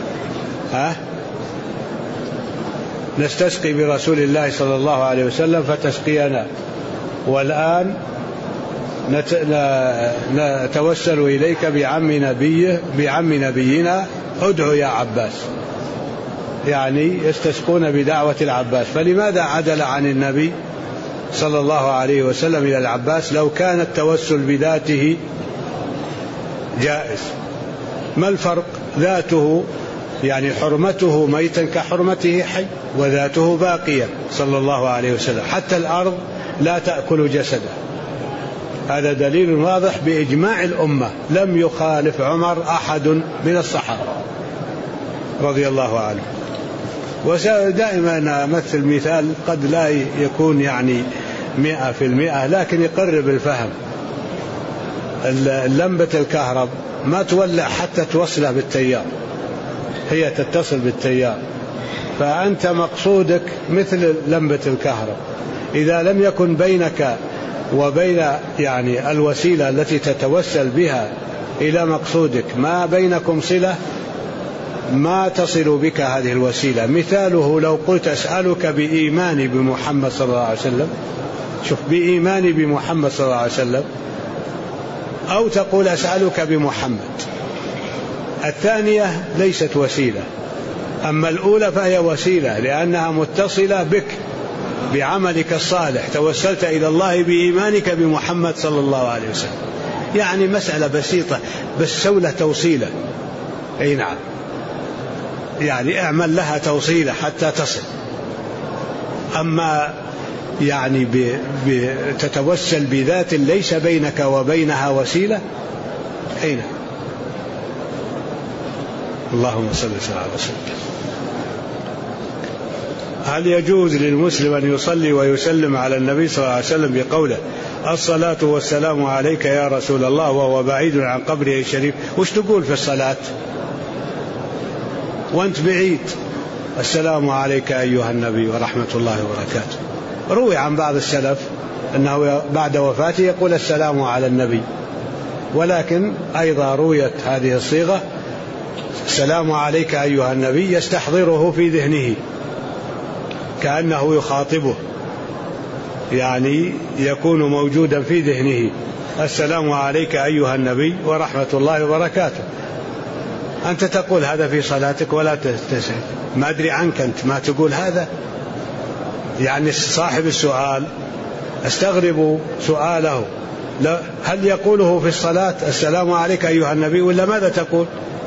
نستسقي برسول الله صلى الله عليه وسلم فتسقينا، والآن نتوسل إليك بعم نبينا ادعو يا عباس، يعني يستسقون بدعوة العباس. فلماذا عدل عن النبي صلى الله عليه وسلم إلى العباس لو كان التوسل بذاته جائز؟ ما الفرق؟ ذاته يعني حرمته ميتا كحرمته حي، وذاته باقية صلى الله عليه وسلم، حتى الأرض لا تأكل جسده. هذا دليل واضح بإجماع الأمة، لم يخالف عمر أحد من الصحابة رضي الله عنه. ودائما أمثل مثال قد لا يكون يعني 100%، لكن يقرب الفهم. لمبة الكهرب ما تولع حتى توصله بالتيار، هي تتصل بالتيار. فأنت مقصودك مثل لمبة الكهرب، إذا لم يكن بينك وبين يعني الوسيلة التي تتوسل بها إلى مقصودك ما بينكم صلة، ما تصل بك هذه الوسيلة. مثاله لو قلت أسألك بإيماني بمحمد صلى الله عليه وسلم، شوف، بإيماني بمحمد صلى الله عليه وسلم، أو تقول أسألك بمحمد. الثانية ليست وسيلة، أما الأولى فهي وسيلة لأنها متصلة بك بعملك الصالح، توسلت إلى الله بإيمانك بمحمد صلى الله عليه وسلم. يعني مسألة بسيطة بس سولة توصيلة. أي نعم، يعني اعمل لها توصيلة حتى تصل. أما يعني تتوسل بذات ليس بينك وبينها وسيلة، أي نعم. اللهم صل على رسول الله. هل يجوز للمسلم أن يصلي ويسلم على النبي صلى الله عليه وسلم بقوله الصلاة والسلام عليك يا رسول الله وهو بعيد عن قبره الشريف؟ وش تقول في الصلاة وانت بعيد؟ السلام عليك أيها النبي ورحمة الله وبركاته. روي عن بعض السلف أنه بعد وفاته يقول السلام على النبي، ولكن أيضا رويت هذه الصيغة السلام عليك أيها النبي يستحضره في ذهنه كأنه يخاطبه، يعني يكون موجودا في ذهنه السلام عليك أيها النبي ورحمة الله وبركاته. أنت تقول هذا في صلاتك ولا تسأل، ما أدري عنك أنت ما تقول هذا. يعني صاحب السؤال استغرب سؤاله، هل يقوله في الصلاة السلام عليك أيها النبي ولا ماذا تقول؟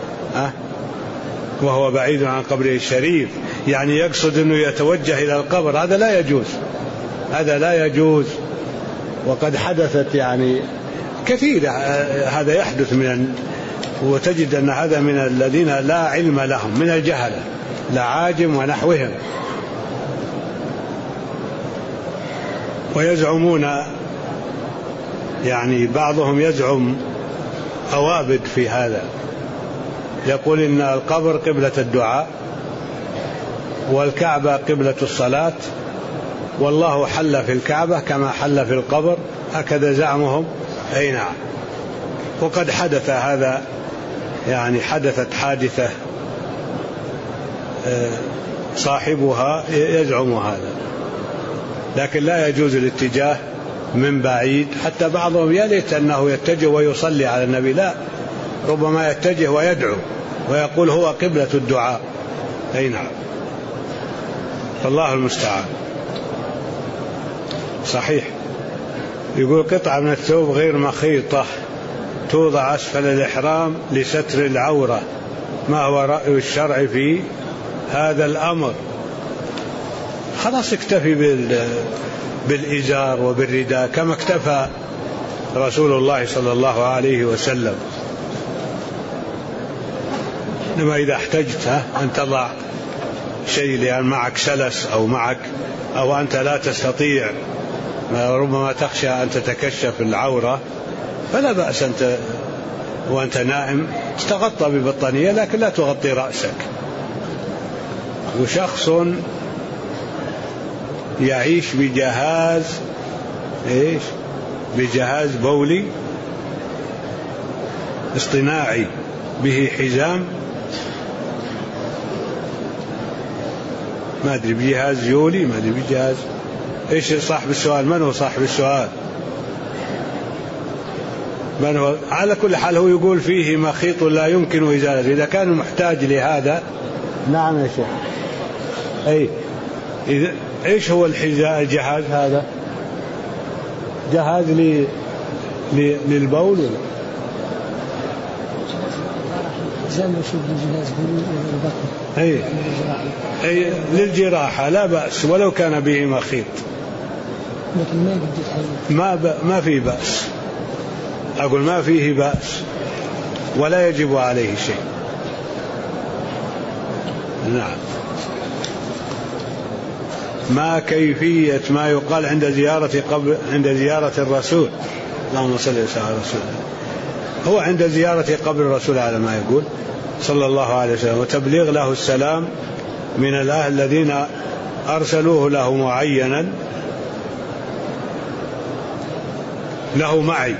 وهو بعيد عن قبره الشريف، يعني يقصد أنه يتوجه إلى القبر. هذا لا يجوز، هذا لا يجوز. وقد حدثت يعني كثير هذا يحدث وتجد أن هذا من الذين لا علم لهم من الجهلة، لعاجم ونحوهم، ويزعمون يعني بعضهم يزعم أوابد في هذا، يقول إن القبر قبلة الدعاء والكعبة قبلة الصلاة والله حل في الكعبة كما حل في القبر، هكذا زعمهم. أي نعم. وقد حدث هذا، يعني حدثت حادثة صاحبها يزعم هذا، لكن لا يجوز الاتجاه من بعيد. حتى بعضهم يلت أنه يتجه ويصلي على النبي، لا، ربما يتجه ويدعو ويقول هو قبلة الدعاء أي نعم، فالله المستعان. صحيح. يقول قطعة من الثوب غير مخيطة توضع أسفل الإحرام لستر العورة، ما هو رأي الشرع في هذا الأمر؟ خلاص اكتفي بالإزار وبالرداء كما اكتفى رسول الله صلى الله عليه وسلم. إنما إذا احتجت أن تضع شيء لأن معك سلس أو أنت لا تستطيع، ربما تخشى أن تتكشف العورة، فلا بأس أنت وأنت نائم تغطى ببطانية لكن لا تغطي رأسك. وشخص يعيش بجهاز بولي اصطناعي به حزام، ما أدري بجهاز يولي، ما أدري بجهاز إيش. صاحب السؤال من هو صاحب السؤال؟ من هو؟ على كل حال هو يقول فيه مخيط لا يمكن إزالته. إذا كان محتاج لهذا نعم يا شيخ. أي إيش هو الجهاز هذا؟ جهاز للبول أي للجراحة لا بأس ولو كان به مخيط، ما فيه بأس. أقول ما فيه بأس ولا يجب عليه شيء. نعم. ما كيفية ما يقال عند زيارة الرسول؟ اللهم صل وسلم على رسول الله. هو عند زيارة قبر الرسول على ما يقول صلى الله عليه وسلم، وتبليغ له السلام من الأهل الذين أرسلوه له معينا له معي.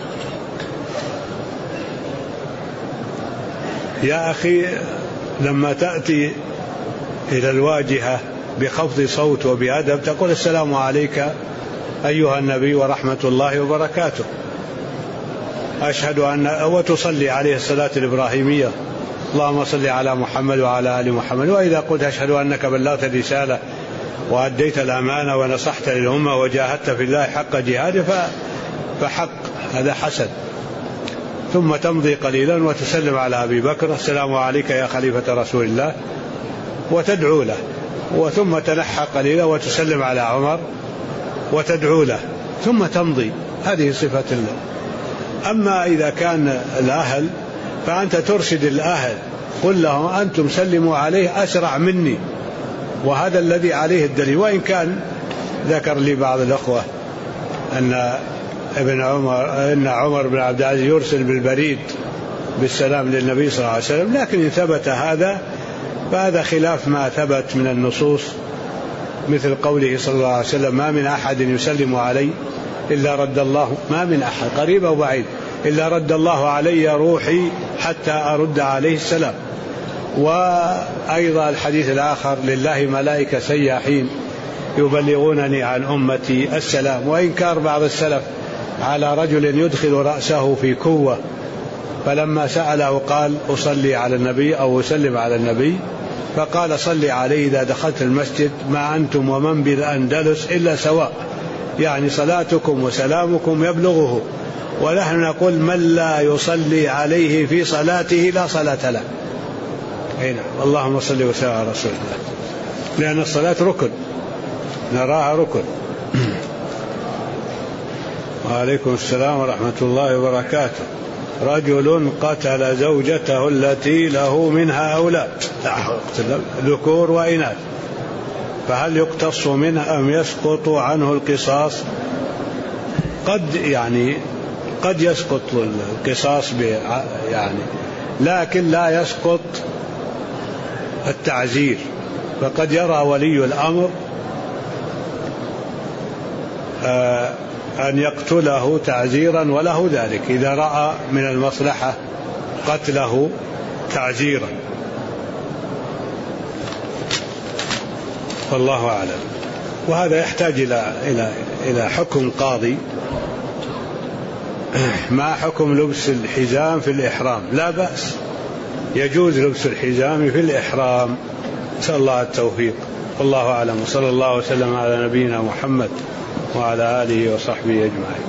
يا أخي لما تأتي إلى الواجهة بخفض صوت وبأدب تقول السلام عليك أيها النبي ورحمة الله وبركاته، أشهد أن، وتصلي عليه الصلاة الإبراهيمية اللهم صل على محمد وعلى آل محمد. وإذا قلت أشهد أنك بلغت الرسالة وأديت الأمانة ونصحت للأمة وجاهدت في الله حق جهاده فحق، هذا حسن. ثم تمضي قليلا وتسلم على أبي بكر السلام عليك يا خليفة رسول الله وتدعو له، وثم تنحى قليلا وتسلم على عمر وتدعو له، ثم تمضي. هذه صفة الله. أما إذا كان الأهل فأنت ترشد الأهل، قل لهم أنتم سلموا عليه أسرع مني، وهذا الذي عليه الدليل. وإن كان ذكر لي بعض الأخوة أن عمر بن عبد العزيز يرسل بالبريد بالسلام للنبي صلى الله عليه وسلم، لكن إن ثبت هذا فهذا خلاف ما ثبت من النصوص، مثل قوله صلى الله عليه وسلم ما من أحد يسلم علي إلا رد الله، ما من أحد قريب أو بعيد إلا رد الله علي روحي حتى أرد عليه السلام. وأيضا الحديث الآخر لله ملائكة سياحين يبلغونني عن أمتي السلام. وإنكار بعض السلف على رجل يدخل رأسه في كوة فلما سأله قال أصلي على النبي أو أسلم على النبي، فقال صلي عليه إذا دخلت المسجد ما أنتم ومن بالأندلس إلا سواء، يعني صلاتكم وسلامكم يبلغه. ونحن نقول من لا يصلي عليه في صلاته لا صلاة له. هنا اللهم صل وسلم على رسول الله، لأن الصلاة ركن نراها ركن. وعليكم السلام ورحمة الله وبركاته. رجل قتل زوجته التي له منها أولاد ذكور وإناث، فهل يقتص منها أم يسقط عنه القصاص؟ قد يسقط القصاص لكن لا يسقط التعزير. فقد يرى ولي الأمر أن يقتله تعزيرا وله ذلك إذا رأى من المصلحة قتله تعزيرا، والله أعلم. وهذا يحتاج إلى حكم قاضي. ما حكم لبس الحزام في الإحرام؟ لا بأس، يجوز لبس الحزام في الإحرام نسأل الله التوفيق، والله أعلم، وصلى الله وسلم على نبينا محمد وعلى آله وصحبه أجمعين.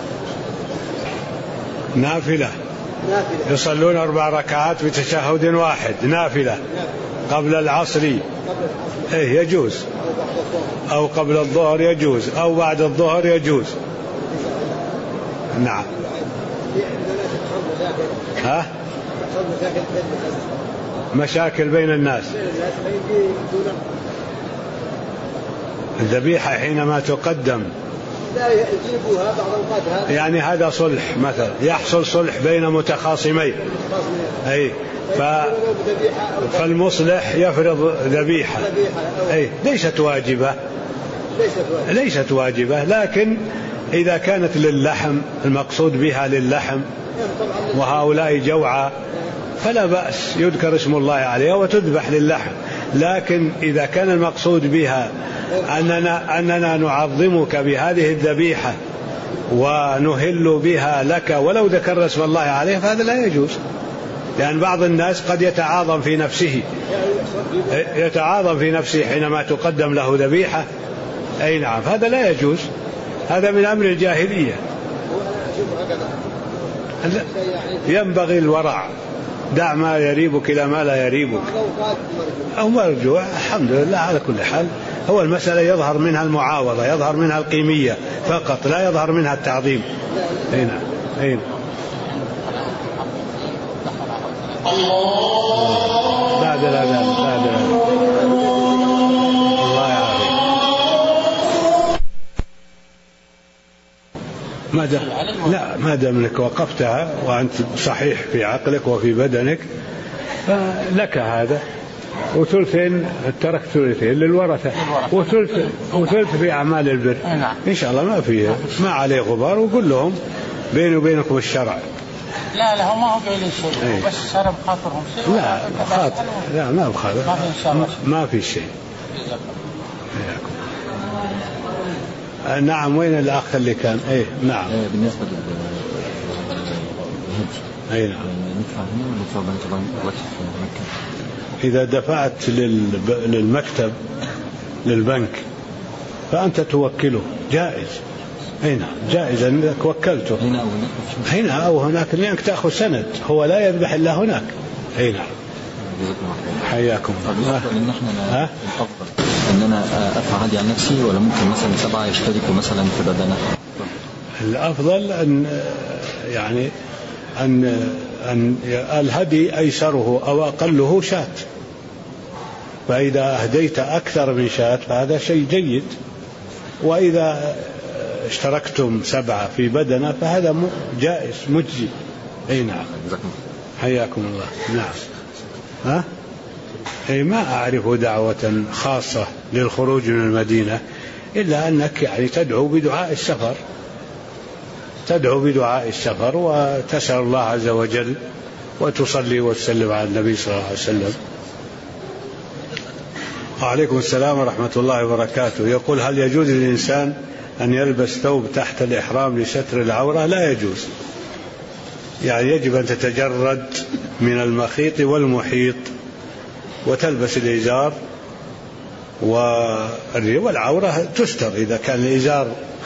نافلة يصلون 4 ركعات بتشهد واحد نافلة قبل العصر يجوز، أو قبل الظهر يجوز، أو بعد الظهر يجوز. نعم. مشاكل بين الناس. الذبيحة حينما تقدم يعني هذا صلح مثلا، يحصل صلح بين متخاصمين، فالمصلح يفرض ذبيحة ليست واجبة، لكن إذا كانت للحم، المقصود بها للحم، وهؤلاء جوعى، فلا بأس يذكر اسم الله عليها وتذبح للحم. لكن إذا كان المقصود بها أننا نعظمك بهذه الذبيحة ونهل بها لك ولو ذكر اسم الله عليه، فهذا لا يجوز، لأن بعض الناس قد يتعاظم في نفسه حينما تقدم له ذبيحة. نعم، هذا لا يجوز، هذا من أمر الجاهلية. ينبغي الورع، دع ما يريبك إلى ما لا يريبك، أو مرجوع. الحمد لله على كل حال، هو المسألة يظهر منها المعاوضة، يظهر منها القيمية فقط، لا يظهر منها التعظيم. نعم. بعد الأذان الله يعافيك. ما دام انك وقفتها وأنت صحيح في عقلك وفي بدنك فلك هذا، وثلثين ترك ثلثين للورثة، وثلث في أعمال البر إن شاء الله، ما عليه غبار. وقل لهم بيني وبينكم الشرع. لا ما هو قايل شيء، بس شرب خاطرهم شيء. لا ما بخاطر، ما في شيء. نعم. وين الأخ اللي كان؟ نعم. بالنسبة نعم. إذا دفعت للمكتب للبنك فأنت توكله، جائز. نعم، جائز أنك وكلته هنا أو هناك، لأنك تأخذ سند، هو لا يذبح إلا هناك. نعم. حياكم. الأفضل أننا أدفع هدي عن نفسي، ولا ممكن مثلا 7 يشتركوا مثلا في بدنه؟ الأفضل أن الهدي أيسره أو أقله شاة، فإذا أهديت أكثر من شاة فهذا شيء جيد، وإذا اشتركتم 7 في بدنه فهذا جائز مجزي. نعم. حياكم الله. نعم. ما أعرف دعوة خاصة للخروج من المدينة، إلا أنك تدعو بدعاء السفر، وتسأل الله عز وجل، وتصلي وتسلم على النبي صلى الله عليه وسلم. وعليكم السلام ورحمة الله وبركاته. يقول: هل يجوز للإنسان أن يلبس ثوب تحت الإحرام لستر العورة؟ لا يجوز، يجب أن تتجرد من المخيط والمحيط وتلبس الإزار، والعورة تستر إذا كان الإزار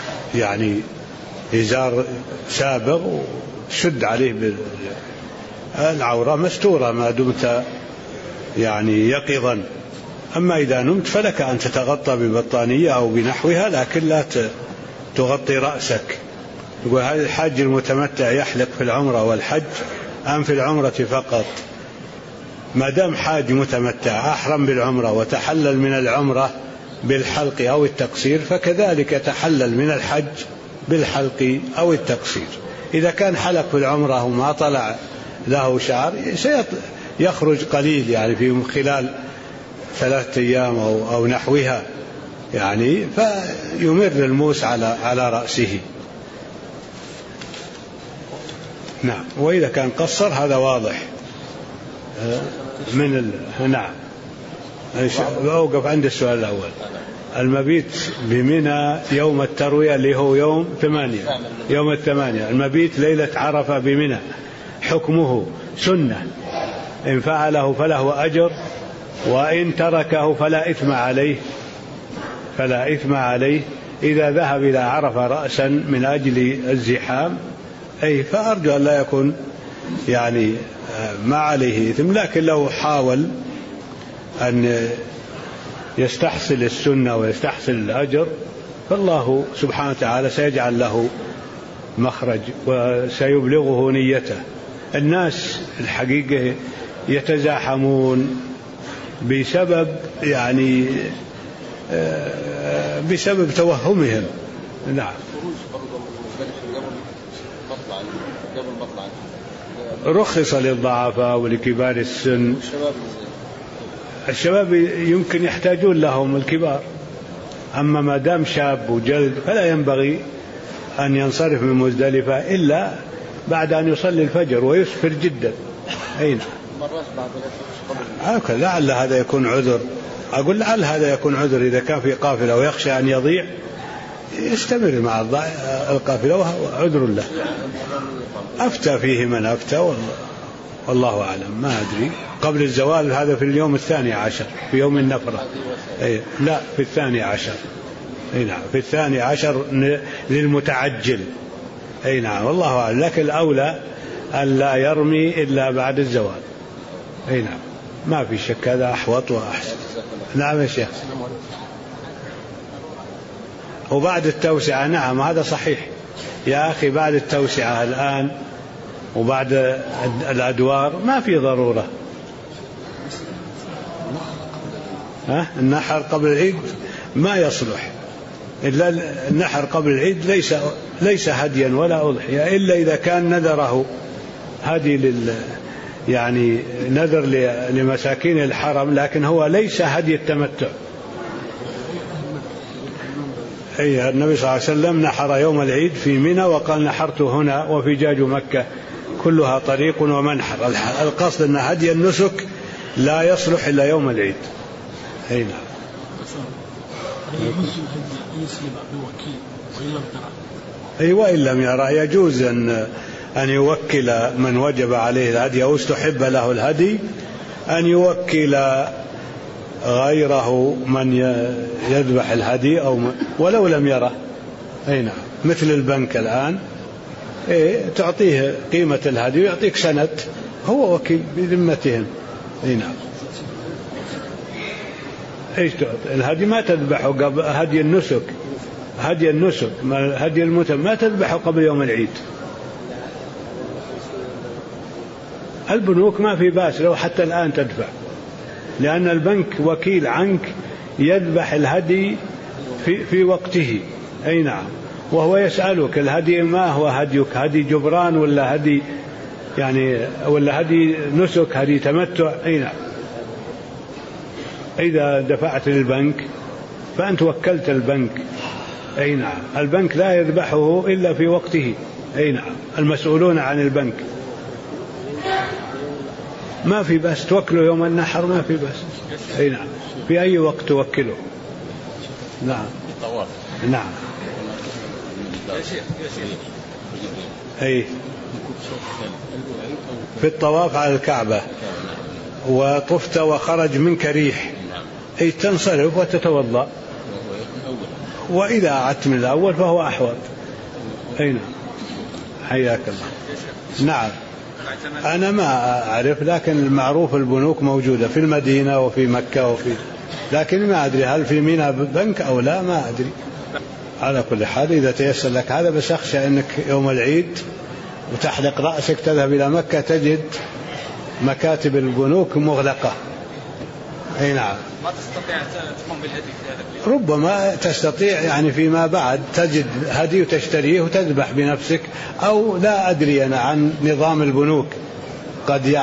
إزار سابغ شد عليه العورة مستورة ما دمت يقظا. أما إذا نمت فلك أن تتغطى ببطانية أو بنحوها، لكن لا تغطي رأسك. يقول: هل الحاج المتمتع يحلق في العمرة والحج أم في العمرة فقط؟ ما دام حاج متمتع أحرم بالعمرة وتحلل من العمرة بالحلق أو التقصير، فكذلك يتحلل من الحج بالحلق أو التقصير. إذا كان حلق في العمرة وما طلع له شعر سيخرج قليل في خلال 3 أيام أو نحوها، فيمر الموس على رأسه. نعم. وإذا كان قصر هذا واضح نعم. أوقف عند السؤال الأول. المبيت بمنى يوم التروية اللي هو يوم 8 المبيت ليلة عرفة بمنى، حكمه سنة، إن فعله فله أجر وإن تركه فلا إثم عليه إذا ذهب إلى عرفة رأسا من أجل الزحام، فأرجو أن لا يكون يعني ما عليه إثم. لكن لو حاول أن يستحصل السنة ويستحصل الأجر فالله سبحانه وتعالى سيجعل له مخرج وسيبلغه نيته. الناس الحقيقة يتزاحمون بسبب بسبب توهمهم. نعم. رخص للضعفاء ولكبار السن. الشباب يمكن يحتاجون لهم الكبار، أما ما دام شاب وجلد فلا ينبغي أن ينصرف من مزدلفة إلا بعد أن يصلي الفجر ويسفر جدا. لعل هذا يكون عذر. أقول لعل هذا يكون عذر إذا كان في قافلة ويخشى أن يضيع يستمر مع القافلة وعذر له. أفتى فيه من أفتى والله أعلم، ما أدري. قبل الزوال هذا في اليوم 12 في يوم النفرة. لا، في 12. نعم، في 12 للمتعجل. نعم، والله أعلم. لكن الأولى أن لا يرمي إلا بعد الزوال. نعم، ما في شك، هذا أحوط وأحسن. نعم يا شيخ. وبعد التوسعة، نعم هذا صحيح يا أخي، بعد التوسعة الآن وبعد الأدوار ما في ضرورة. النحر قبل العيد ما يصلح، إلا النحر قبل العيد ليس هديا ولا أضحية، إلا إذا كان نذره هدي يعني نذر لمساكين الحرم، لكن هو ليس هدي التمتع. النبي صلى الله عليه وسلم نحر يوم العيد في منى وقال نحرت هنا وفجاج مكة كلها طريق ومنحر. القصد أن هدي النسك لا يصلح إلا يوم العيد. نعم. وإن لم يرى يجوز أن يوكل من وجب عليه الهدي أو استحب له الهدي، أن يوكل غيره من يذبح الهدي ولو لم يره. نعم، مثل البنك الآن تعطيه قيمة الهدي ويعطيك سند، هو وكيل بذمتهم. نعم. الهدي ما تذبحه قبل هدي النسك، هدي المتم ما تذبحه قبل يوم العيد. البنوك ما في باس لو حتى الآن تدفع، لأن البنك وكيل عنك يذبح الهدي في وقته. نعم، وهو يسألك الهدي ما هو هديك، هدي جبران ولا هدي ولا هدي نسك، هدي تمتع. نعم. إذا دفعت للبنك فأنت وكلت البنك. نعم، البنك لا يذبحه إلا في وقته. نعم، المسؤولون عن البنك ما في بس توكله يوم النحر، ما في بس. نعم، في أي وقت توكله. نعم. نعم. في الطواف على الكعبة وطفت وخرج منك ريح، تنصرف وتتوضأ، وإذا عدت من الأول فهو أحوط. نعم، حياك الله. نعم، أنا ما أعرف، لكن المعروف البنوك موجودة في المدينة وفي مكة لكن ما أدري هل في منى بنك أو لا، ما أدري. على كل حال إذا تيسر لك هذا، بس أخشى أنك يوم العيد وتحلق رأسك تذهب إلى مكة تجد مكاتب البنوك مغلقة. نعم، ما تستطيع تقوم بالهدي في هذا اليوم. ربما تستطيع فيما بعد تجد هدي وتشتريه وتذبح بنفسك، أو لا أدري أنا عن نظام البنوك، قد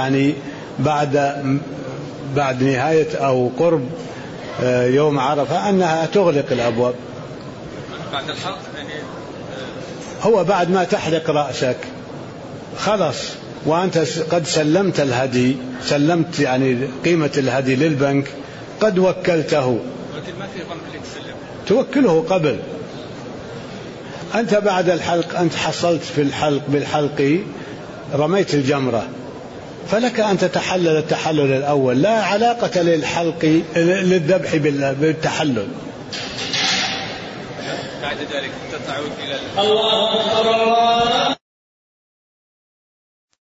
بعد نهاية أو قرب يوم عرفة أنها تغلق الأبواب. بعد الحلق هو بعد ما تحلق رأسك خلاص، وأنت قد سلمت الهدي، سلمت قيمة الهدي للبنك، قد وكلته. لكن ما في ضمن اللي تسلم، توكله قبل. أنت بعد الحلق، أنت حصلت في الحلق بالحلق رميت الجمرة، فلك أن تتحلل التحلل الأول، لا علاقة للذبح بالتحلل. بعد ذلك تعود إلى الله أكبر الله